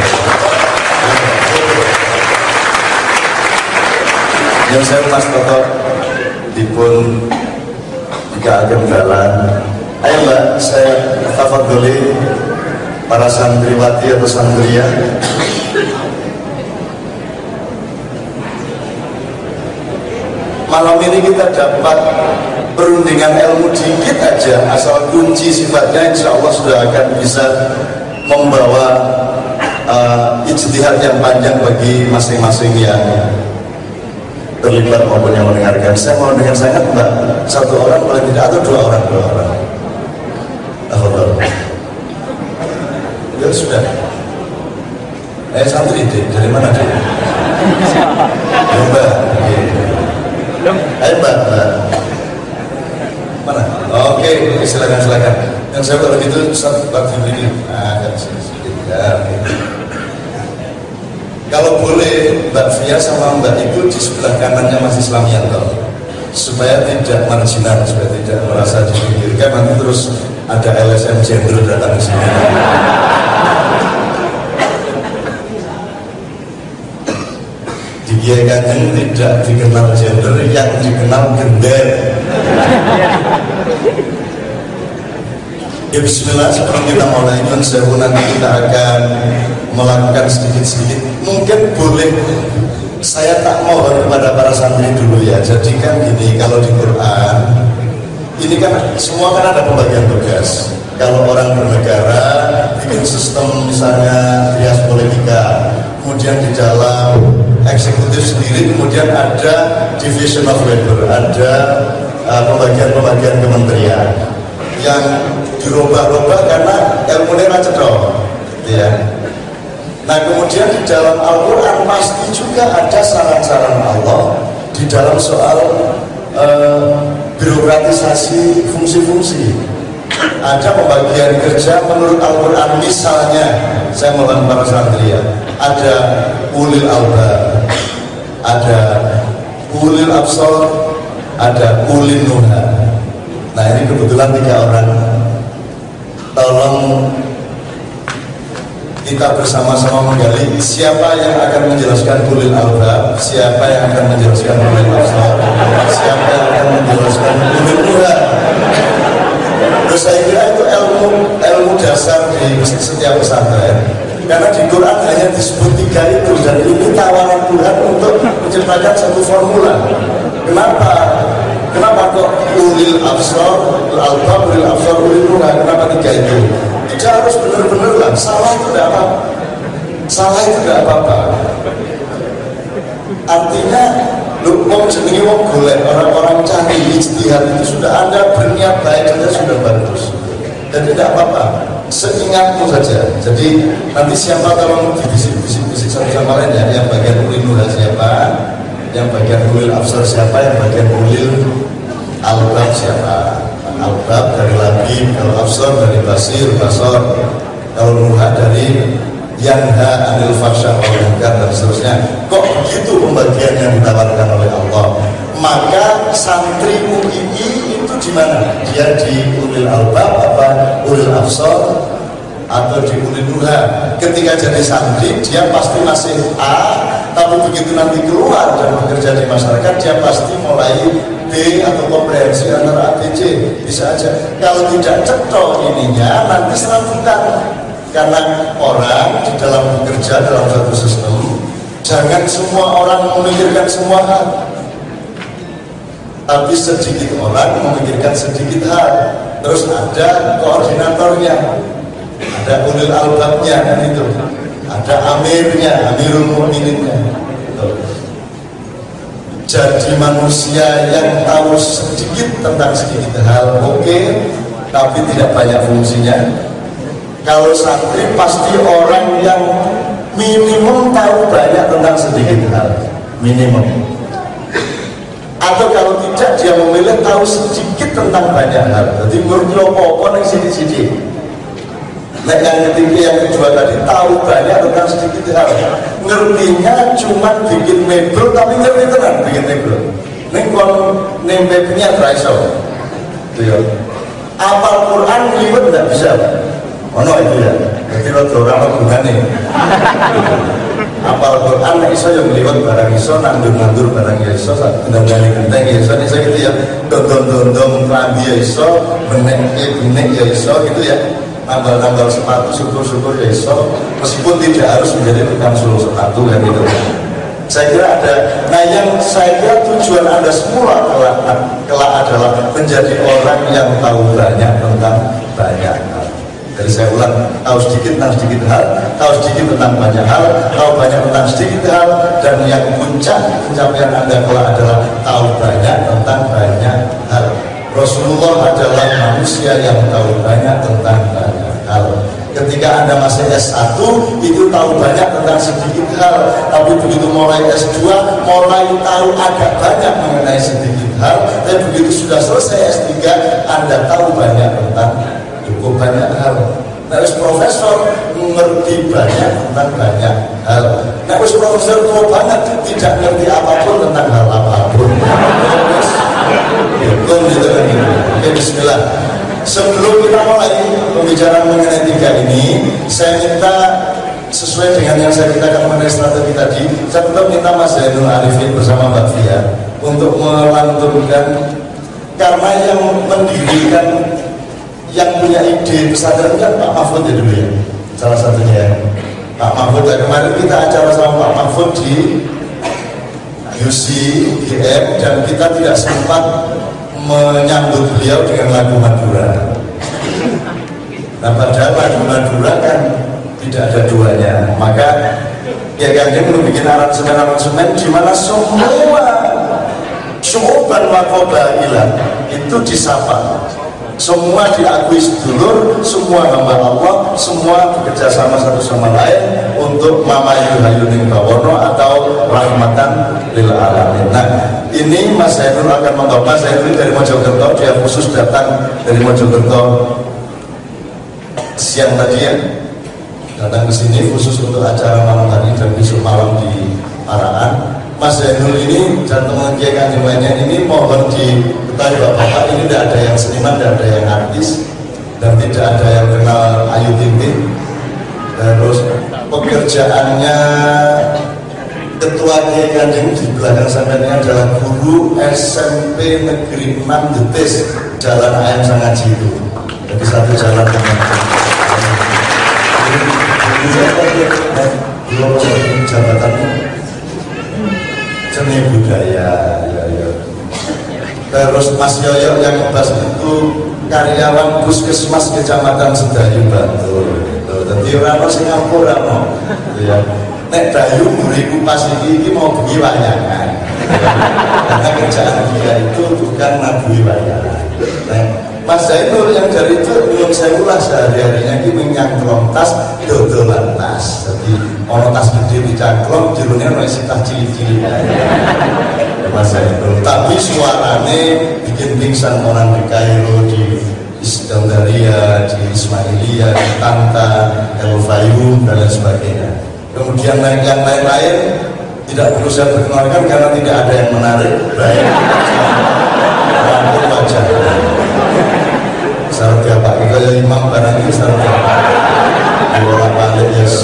Yang saya Mas Toto dipun jika akan jalan. Ayo Mbak, saya tafadholi para santriwati atau santria. Malam ini kita dapat perundingan ilmu dikit aja, asal kunci sifatnya insya Allah sudah akan bisa membawa ijtihad yang panjang bagi masing-masing yang terlibat maupun yang mendengarkan. Saya mau dengan sangat Mbak, satu orang boleh tidak atau dua orang? Ya sudah. Santri Dik? Dari mana Dik? Mbak. Ayo Mbak. Mana? Oke, silakan. Yang saya kalau gitu Ustaz Mbak Fibri. Agak sedikit ya. Kalau boleh Mbak Fia sama Mbak Ibu di sebelah kanannya Mas Islamianto, supaya tidak marginal, supaya tidak merasa dipinggirkan, nanti terus ada LSM gender datang ke sini. Di Kiai Kanjeng tidak dikenal gender, yang dikenal gender. Ya bismillah, sebelum kita mulai konsepnya nanti kita akan melakukan sedikit-sedikit. Mungkin boleh saya tak mohon kepada para santri dulu ya. Jadi kan gini, kalau di Quran ini kan semua kan ada pembagian tugas. Kalau orang bernegara bikin sistem misalnya trias politika, kemudian di dalam eksekutif sendiri kemudian ada division of labor, ada pembagian kementerian yang dirubah-rubah karena ilmunya cedok, ya. Nah kemudian di dalam Al-Quran pasti juga ada saran-saran Allah di dalam soal birokratisasi fungsi-fungsi. Ada pembagian kerja menurut Al-Quran, misalnya saya mohon para santri ya, ada ulil albab, ada ulil absar, ada ulil nuha. Nah ini kebetulan 3 orang. Tolong kita bersama-sama menggali siapa yang akan menjelaskan ulil albab, siapa yang akan menjelaskan ulil absar, siapa yang akan menjelaskan ulil nuha. Terus saya kira itu ilmu dasar di setiap pesantren, karena di Quran hanya disebut 3 itu, dan ini tawaran Tuhan untuk menciptakan satu formula. Kenapa kok ulil absar, albab, ulil absar, ulil nuha? Kenapa 3 itu? Tidak harus benar-benar lah, salah itu tidak apa-apa. Salah itu tidak apa-apa. Artinya, wong jenenge wong golek, orang-orang cari ijtihad itu sudah Anda berniat baik saja sudah bagus. Dan tidak apa-apa, seingatmu saja. Jadi nanti siapa tolong dibisik-bisik satu sama lain ya, yang bagian ulil nuha siapa, yang bagian ulil absar siapa, yang bagian ulil albab siapa. Albab dari labib, kalau absar dari basir, basor, kalau nuha dari yanha anil fahsya wal munkar dan seterusnya. Kok begitu pembagian yang ditawarkan oleh Allah? Maka santri UI itu di mana? Dia di ulil albab apa ulil absar atau di ulil nuha? Ketika jadi santri dia pasti masih A, tapi begitu nanti keluar dan bekerja di masyarakat dia pasti mulai B atau komprehensi antara A, B, C. Bisa aja. Kalau tidak cetok ininya nanti serambutan. Karena orang di dalam bekerja dalam satu sistem, jangan semua orang memikirkan semua hal, tapi sedikit orang memikirkan sedikit hal. Terus ada koordinatornya, ada ulil albabnya kan itu, ada amirnya, amirul mu'mininnya. Jadi manusia yang tahu sedikit tentang sedikit hal, oke, tapi tidak banyak fungsinya. Kalau santri pasti orang yang minimum tahu banyak tentang sedikit hal, minimum. Atau kalau tidak dia memilih tahu sedikit tentang banyak hal. Jadi ngerti apa-apa yang sidik-sidik. Nah yang ketiga, yang kedua tadi tahu banyak tentang sedikit hal. Ngertinya cuma bikin mebel, tapi ngerti tenang bikin mebel. Ini kalau nembeknya teraiso. Apal Quran liwet tidak bisa. Ono itu ya, jadi orang gunane. Apal Quran iso yang liwat barang iso, nandur barang iso, dandani genteng iso, iso gitu ya. Dondong klambi iso, benek ya iso gitu ya. Tambal sepatu, syukur ya iso. Meskipun tidak harus menjadi tukang sulung sepatu kan gitu. Saya kira ada. Nah yang saya kira tujuan Anda semua kelak adalah menjadi orang yang tahu banyak tentang banyak hal. Jadi saya ulang, tahu sedikit tentang sedikit hal, tahu sedikit tentang banyak hal, tahu banyak tentang sedikit hal, dan yang puncak pencapaian Anda kelak adalah tahu banyak tentang banyak hal. Rasulullah adalah manusia yang tahu banyak tentang banyak hal. Ketika Anda masih S1 itu tahu banyak tentang sedikit hal, tapi begitu mulai S2 mulai tahu agak banyak mengenai sedikit hal, tapi begitu sudah selesai S3 Anda tahu banyak tentang cukup banyak hal. Nah, profesor mengerti banyak tentang banyak hal. Nah, profesor tua banget tidak ngerti apapun tentang hal apapun. Itu kan. Oke, bismillah. Sebelum kita mulai pembicaraan mengenai 3 ini, saya minta sesuai dengan yang saya ceritakan mengenai strategi tadi, saya tetap minta Mas Zainul Arifin bersama Mbak Fia untuk melantunkan, karena yang mendirikan, yang punya ide pesantren kan Pak Mahfud ya dulu ya, salah satunya Pak Mahfud. Kemarin kita acara sama Pak Mahfud di UC GM dan kita tidak sempat menyambut beliau dengan lagu Madura. Nah, padahal lagu Madura kan tidak ada duanya, maka ya kan dia membuat aransemen di mana semua syu'uban wa qabailan itu disapa, semua diakui sedulur, semua hamba Allah, semua bekerja sama satu sama lain untuk Mamayu Hayuning Bawono atau rahmatan lil alamin. Nah, ini Mas Zainul akan membawa. Mas Zainul dari Mojokerto, dia khusus datang dari Mojokerto siang tadi ya, datang ke sini khusus untuk acara malam hari dan besok malam di Paraan. Mas Zainul ini dan teman Kiai Kanjeng lainnya ini mohon diketahui Bapak, ini tidak ada yang seniman, tidak ada yang artis, dan tidak ada yang kenal Ayu Ting Ting. Terus pekerjaannya Ketua Kiai Kanjeng di belakang sampean adalah guru SMP Negeri 6 Detis, Jalan Ayam Sangaji itu. Jadi satu jalan dengan jabatannya seni budaya ya. Terus Mas Yoyo yang ngebahas itu karyawan puskesmas Kecamatan Sedayu Bantul. Jadi orang Singapura mau ya. Nek dayu buriku pas ini mau beli wayangan. Karena kerjaan dia itu bukan nabui wayangan. Nah, Mas Zainul yang dari itu belum saya ulas sehari-harinya ini menyangklong tas, dodolan tas. Jadi orang tas gede dicangklong, jerunya masih tas cili-cili. Mas Zainul. Tapi suaranya bikin pingsan orang di Kairo, di Iskandaria, di Ismailia, di Tanta, El Fayum dan lain sebagainya. Kemudian yang lain-lain tidak perlu saya perkenalkan karena tidak ada yang menarik. Baik, rambut wajah. Syarat ya Pak, kita jadi imam barang ini syarat ya Pak. Dua balik yes.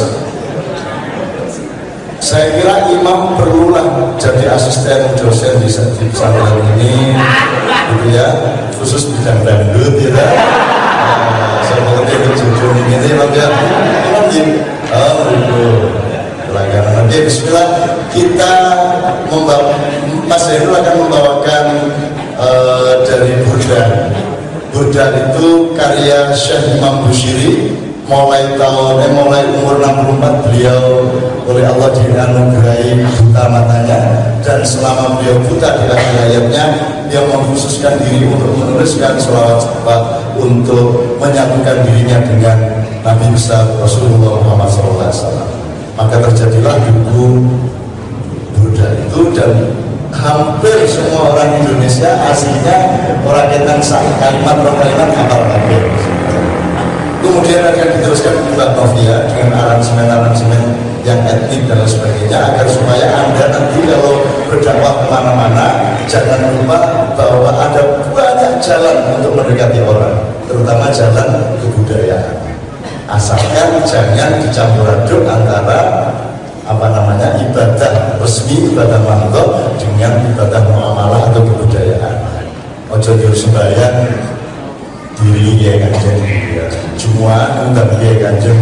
Saya kira imam perlulah jadi asisten dosen di pesantren ini, gitu ya, khusus bidang dangdut ya. Saya mengerti kejujur ini imam ya, imam gini. Oh itu pelajaran. Oke, bismillah. Kita membawa, Mas Zainul akan membawakan dari Burda. Burda itu karya Syekh Imam Bushiri. Mulai umur 64 beliau oleh Allah dianugerahi buta matanya, dan selama beliau buta di akhir hayatnya dia mengkhususkan diri untuk menuliskan sholawat untuk menyatukan dirinya dengan Nabi besar Rasulullah Muhammad SAW. Maka terjadilah buku Burda itu, dan hampir semua orang Indonesia aslinya orang yang kalimat per kalimat hafal kabeh. Kemudian akan diteruskan Mbak Novia dengan aransemen-aransemen yang etnik dan sebagainya, agar supaya Anda nanti kalau berdakwah kemana-mana jangan lupa bahwa ada banyak jalan untuk mendekati orang, terutama jalan kebudayaan. Asalkan jangan dicampur aduk antara ibadah resmi, ibadah mandor dengan ibadah muamalah atau kebudayaan. Ojo sembahyang diri ya Kanjeng, semua undang ya Kanjeng.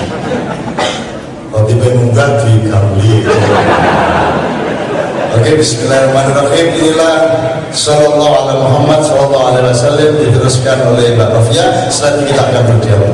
Kalau tiba munggah di Kamli. Oke, bismillahirrahmanirrahim. Inilah sallallahu alaihi Muhammad sallallahu alaihi wasallam, diteruskan oleh Mbak Novia. Setelah kita akan berdialog.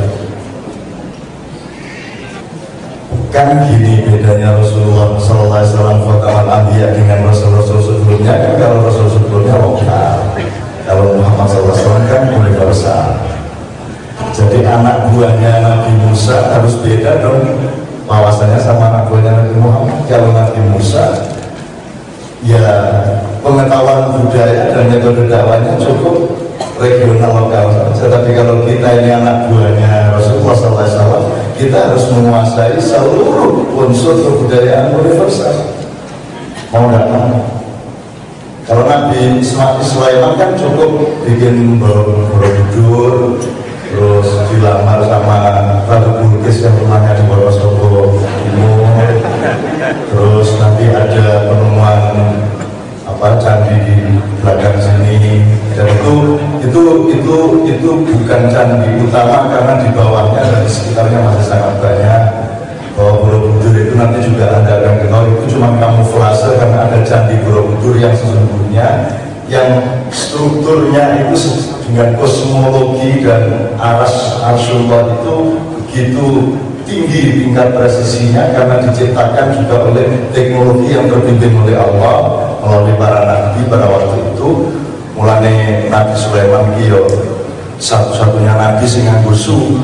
Kan gini bedanya Rasulullah sallallahu alaihi wasallam khatamal anbiya dengan rasul-rasul sebelumnya. Kan kalau rasul sebelumnya lokal, kalau Muhammad sallallahu alaihi wasallam kan universal. Jadi anak buahnya Nabi Musa harus beda dong wawasannya sama anak buahnya Nabi Muhammad. Kalau Nabi Musa ya pengetahuan budaya dan metode dakwahnya cukup regional lokal saja. Tapi kalau kita ini anak buahnya Rasulullah SAW, kita harus menguasai seluruh unsur kebudayaan universal. Mau nggak mau. Kalau Nabi Sulaiman kan cukup bikin Borobudur, terus dilamar sama Ratu Bilqis yang rumahnya di Wonosobo Timur, terus nanti ada penemuan candi di belakang sini, dan itu bukan candi utama karena di bawahnya dan di sekitarnya masih sangat banyak. Bahwa Borobudur itu nanti juga Anda akan kenal, itu cuma kamuflase karena ada candi Borobudur yang sesungguhnya yang strukturnya itu dengan kosmologi dan Arsullah itu begitu tinggi tingkat presisinya karena diciptakan juga oleh teknologi yang terpimpin oleh Allah melalui para nabi pada waktu itu. Mulane Nabi Sulaiman itu satu-satunya nabi sing nganggo su.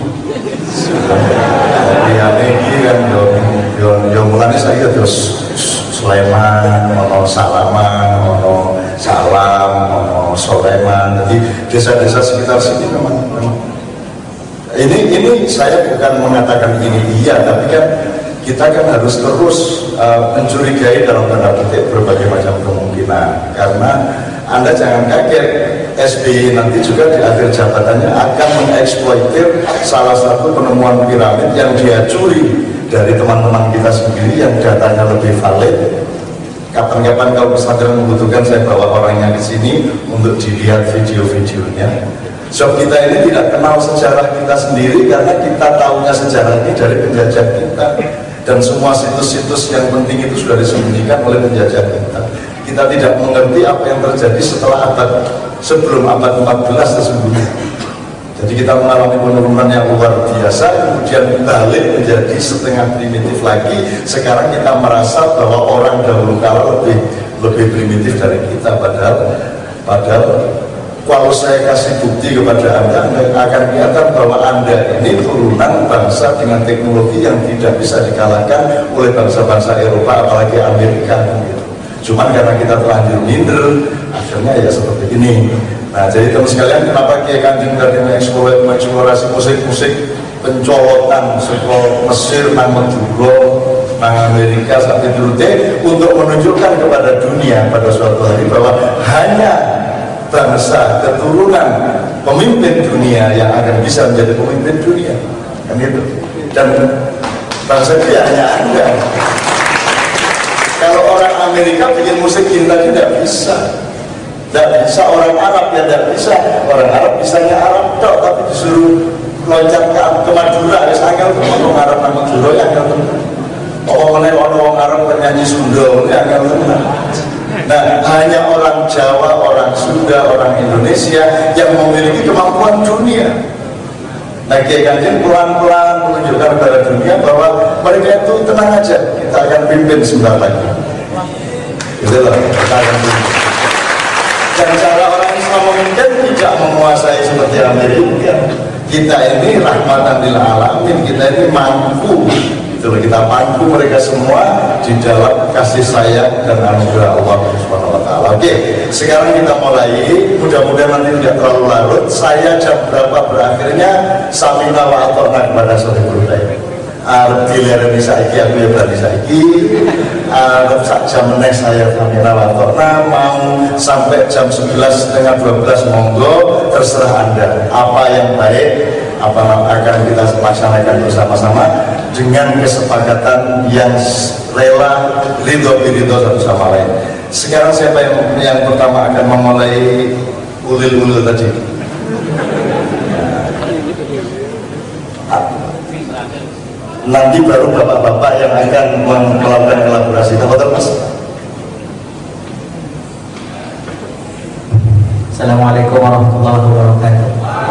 Jadi ini kan yo mulane saya terus Sulaiman, ono Salaman, ono Salam, ono Sulaiman. Jadi desa-desa sekitar sini memang ini saya bukan mengatakan ini iya, tapi kan kita kan harus terus mencurigai dalam tanda petik berbagai macam kemungkinan. Karena Anda jangan kaget, SBY nanti juga di akhir jabatannya akan mengeksploitir salah satu penemuan piramid yang dia curi dari teman-teman kita sendiri yang datanya lebih valid. Kapan-kapan kalau pesantren membutuhkan, saya bawa orangnya ke sini untuk dilihat video-videonya. So kita ini tidak kenal sejarah kita sendiri karena kita tahunya sejarah ini dari penjajah kita, dan semua situs-situs yang penting itu sudah disembunyikan oleh penjajah kita. Kita tidak mengerti apa yang terjadi sebelum abad 14 tersebut. Jadi kita mengalami penurunan yang luar biasa, kemudian balik menjadi setengah primitif lagi. Sekarang kita merasa bahwa orang dahulu kala lebih primitif dari kita, padahal kalau saya kasih bukti kepada Anda akan kelihatan bahwa Anda ini turunan bangsa dengan teknologi yang tidak bisa dikalahkan oleh bangsa-bangsa Eropa, apalagi Amerika. Cuman karena kita terlanjur minder, akhirnya ya seperti ini. Nah, jadi teman sekalian, kenapa Kiai Kanjeng dari mengeksplorasi musik-musik pencolotan sekolah Mesir, nang Madura, nang Amerika sampai turute untuk menunjukkan kepada dunia pada suatu hari bahwa hanya bangsa keturunan pemimpin dunia yang akan bisa menjadi pemimpin dunia, kan itu. Dan bangsa itu ya hanya Anda. Kalau orang Amerika bikin musik cinta tidak bisa. Tidak bisa orang Arab ya tidak bisa. Orang Arab bisanya Arab tok, tapi disuruh loncat ke Madura, wis angel ngomong Arab nang Madura ya angel. Orang Arab bernyanyi Sunda ya angel. Nah, hanya orang Jawa, orang Sunda, orang Indonesia yang memiliki kemampuan dunia. Nah, Kiai Kanjeng pelan-pelan menunjukkan kepada dunia bahwa mereka itu tenang aja, kita akan pimpin sebentar lagi. Itulah, kita akan pimpin. Dan cara orang Islam memimpin tidak menguasai seperti Amerika. Kita ini rahmatan lil alamin, kita ini mampu. Itulah, kita mampu mereka semua di dalam kasih sayang dan anugerah Allah Subhanahu wa taala. Oke, sekarang kita mulai. Mudah-mudahan nanti tidak terlalu larut. Saya jam berapa berakhirnya samina wa ata'na kepada Sohibul Taib. Dilereni saiki aku ya berani saiki. Sak jam meneh saya samina wa ata'na, mau sampai jam 11:30-12 monggo, terserah Anda. Apa yang baik apa akan kita laksanakan bersama-sama dengan kesepakatan yang rela, ridho satu sama lain. Sekarang siapa yang pertama akan memulai ulil tadi? Nanti baru bapak-bapak yang akan melakukan elaborasi. Teman-teman, Mas. Assalamualaikum warahmatullahi wabarakatuh.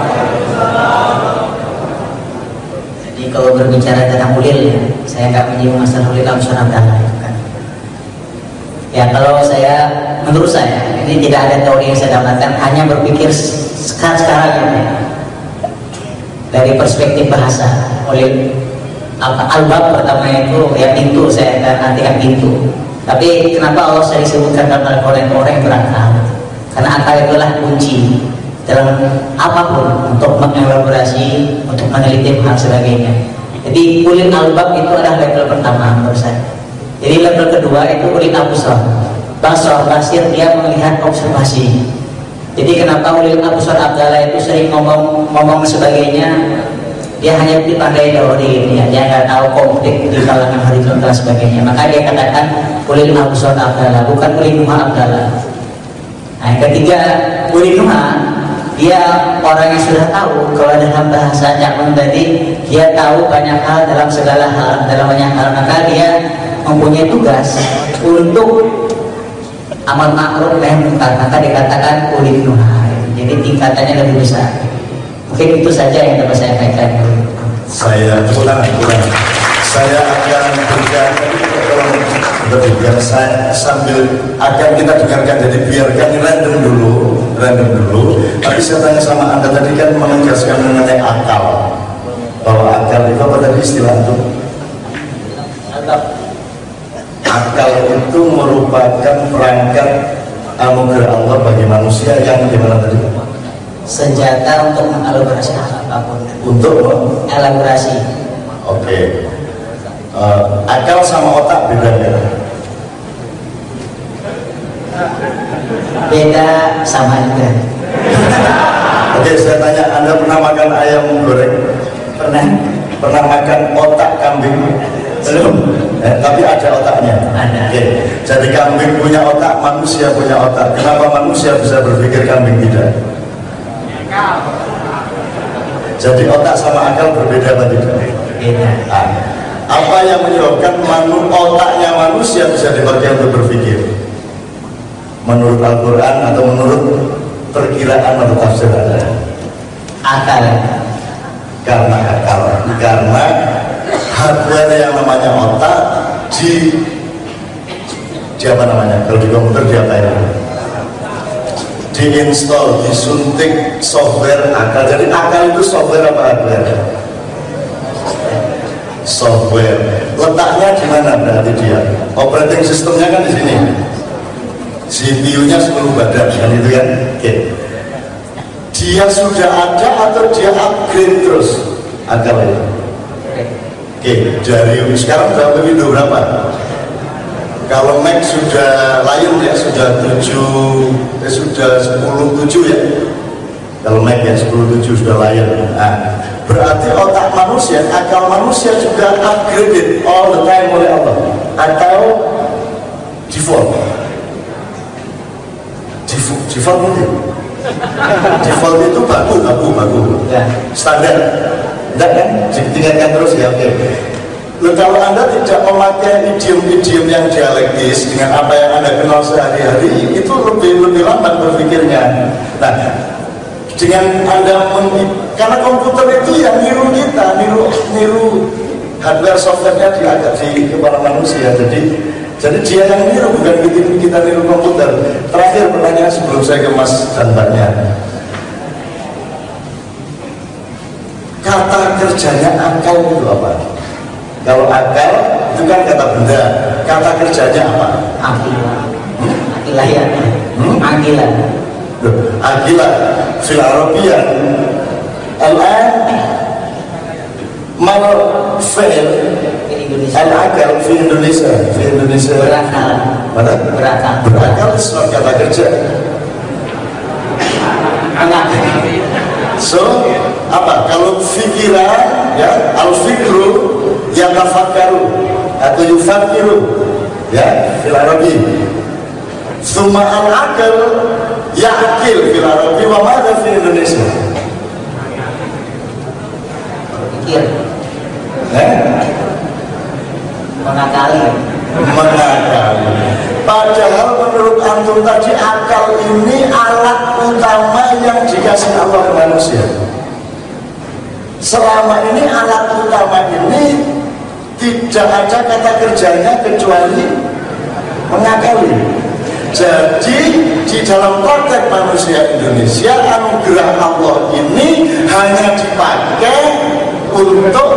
Jadi kalau berbicara tentang ulil, saya nggak menyinggung masalah ulil amsyarabdallah kan. Ya, kalau menurut saya ini tidak ada teori yang saya dapatkan, hanya berpikir sekarang ini. dari perspektif bahasa. Oleh albab pertama itu ya pintu, saya akan artikan pintu. Tapi kenapa Allah sering sebutkan dalam Al-Quran orang yang berakal? Karena akal itulah kunci dalam apapun, untuk mengelaborasi, untuk meneliti hal sebagainya. Jadi ulil albab itu adalah level pertama menurut saya. Jadi level kedua itu ulil absar. Basir dia melihat observasi. Jadi kenapa ulil absar Abdallah itu sering ngomong sebagainya, dia hanya dipandai teori ini ya, dia nggak tahu konflik di kalangan horizontal sebagainya. Maka dia katakan ulil absar Abdallah, bukan ulil nuha Abdallah. Nah, yang ketiga ulil nuha, dia orang yang sudah tahu. Kalau dalam bahasa Cakman tadi, dia tahu banyak hal dalam segala hal, dalam banyak hal. Maka dia mempunyai tugas untuk amal ma'ruf nahi munkar, maka dikatakan ulil nuha. Jadi tingkatannya lebih besar. Mungkin itu saja yang dapat saya katakan. Saya pulang. Saya akan berikan saya sambil akan kita dengarkan, jadi biarkan random dulu. Tapi saya tanya sama Anda tadi kan menegaskan mengenai akal, bahwa akal itu apa tadi istilah itu? Akal itu merupakan perangkat anugerah Allah bagi manusia yang gimana tadi? Senjata untuk mengelaborasi apapun. Untuk elaborasi. Oke. Akal sama otak beda ya? Beda sama juga. Oke, saya tanya, Anda pernah makan ayam goreng? Pernah makan otak kambing? Belum. Tapi ada otaknya. Ada. Oke. Jadi kambing punya otak, manusia punya otak. Kenapa manusia bisa berpikir, kambing tidak? Jadi otak sama akal berbeda apa tidak? Beda. Apa yang menyebabkan otaknya manusia bisa dipakai untuk berpikir? Menurut Al-Quran atau menurut perkiraan atau tafsir Anda? Akal. Karena akal. Karena hardware yang namanya otak di apa namanya? Kalau di komputer di apa ya? Diinstal, disuntik software akal. Jadi akal itu software apa hardware? Software. Letaknya di mana berarti dia? Operating sistemnya kan di sini. CPU-nya 10 badan kan itu kan? Oke. Dia sudah ada atau dia upgrade terus akal itu? Oke, dari sekarang berapa Windows berapa? Kalau Mac sudah Lion ya sudah 10.7 ya. Kalau Mac ya 10.7 sudah Lion. Nah, berarti otak manusia, akal manusia juga upgraded all the time oleh Allah atau default itu default itu baku standar, enggak kan? Ditingkatkan terus ya, oke. Loh, kalau Anda tidak memakai idiom-idiom yang dialektis dengan apa yang Anda kenal sehari-hari, itu lebih lambat berpikirnya. Nah, dengan Anda karena komputer itu yang niru kita, niru hardware softwarenya di kepala manusia. Jadi dia yang niru, bukan kita niru komputer. Terakhir pertanyaan sebelum saya ke Mas dan Mbaknya. Kata kerjanya akal itu apa? Kalau akal itu kan kata benda, kata kerjanya apa? Akilah ya. Akilah fil Arabiyah al-an mal fi'l al-akal fi Indonesia berakal. Mana? Berakal itu kata kerja. So apa? Kalau fikiran ya al-fikru yatafakkaru atau yufakiru ya fil Arabi. Summa al-akal ya'kil fil Arabi wa madha fi Indonesia. Pikir. Mengakali. Padahal menurut antum tadi akal ini alat utama yang dikasih Allah ke manusia. Selama ini alat utama ini tidak ada kata kerjanya kecuali mengakali. Jadi di dalam praktek manusia Indonesia, anugerah Allah ini hanya dipakai untuk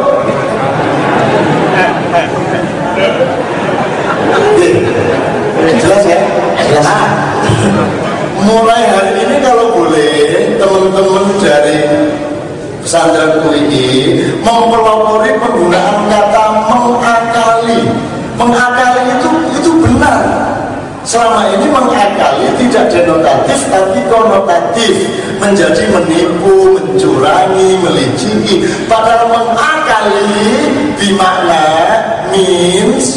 jelas ya? Jelas. Nah, mulai hari ini kalau boleh teman-teman dari pesantren ini mempelopori penggunaan kata mengakali. Mengakali itu benar. Selama ini mengakali tidak denotatif tapi konotatif, menjadi menipu, mencurangi, meliciki. Padahal mengakali bermakna means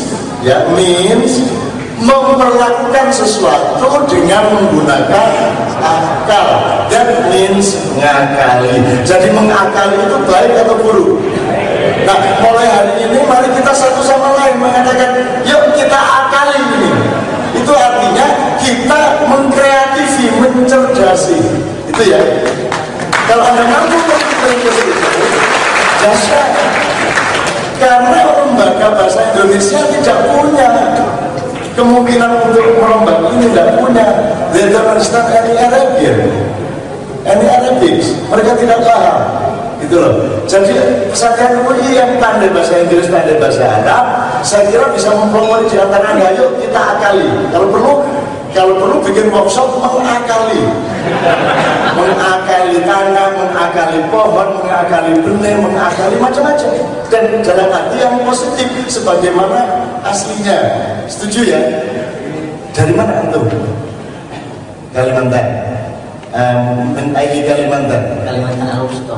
memperlakukan sesuatu dengan menggunakan akal. That means mengakali. Jadi mengakali itu baik atau buruk? Nah, mulai hari ini mari kita satu sama lain mengatakan, yuk kita akali ini. Itu artinya kita mengkreatifi, mencerdasi. Itu ya. Kalau Anda mampu mengkreatifi itu, jasa. Karena lembaga bahasa Indonesia tidak punya kemungkinan untuk merombak ini, tidak punya. They don't understand any Arabic, any Arabics. Mereka tidak paham. Gitu loh. Jadi pesantren UI yang pandai bahasa Inggris, pandai bahasa Arab, saya kira bisa mempelopori di antara Anda. Yuk kita akali. Kalau perlu bikin workshop mengakali. Mengakali tanah, mengakali pohon, mengakali benih, mengakali macam-macam. Dan dalam arti yang positif sebagaimana aslinya. Setuju ya? Dari mana antum? Kalimantan. Mentai Kalimantan. Kalimantan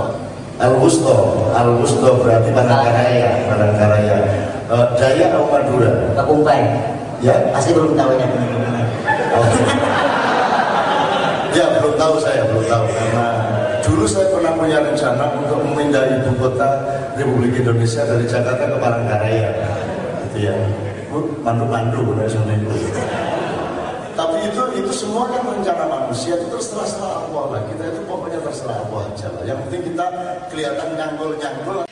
Al-Wusto berarti Palangkaraya. Dayak atau Madura? Pakumpai. Ya, Pasti belum tahu ya teman-teman. Ya, belum tahu karena dulu saya pernah punya rencana untuk memindah ibu kota Republik Indonesia dari Jakarta ke Palangkaraya. Gitu ya. Mandu-mandu tapi itu semua kan rencana manusia, itu terserah Allah lah. Kita itu pokoknya terserah Allah aja lah. Yang penting kita kelihatan nyanggol-nyanggol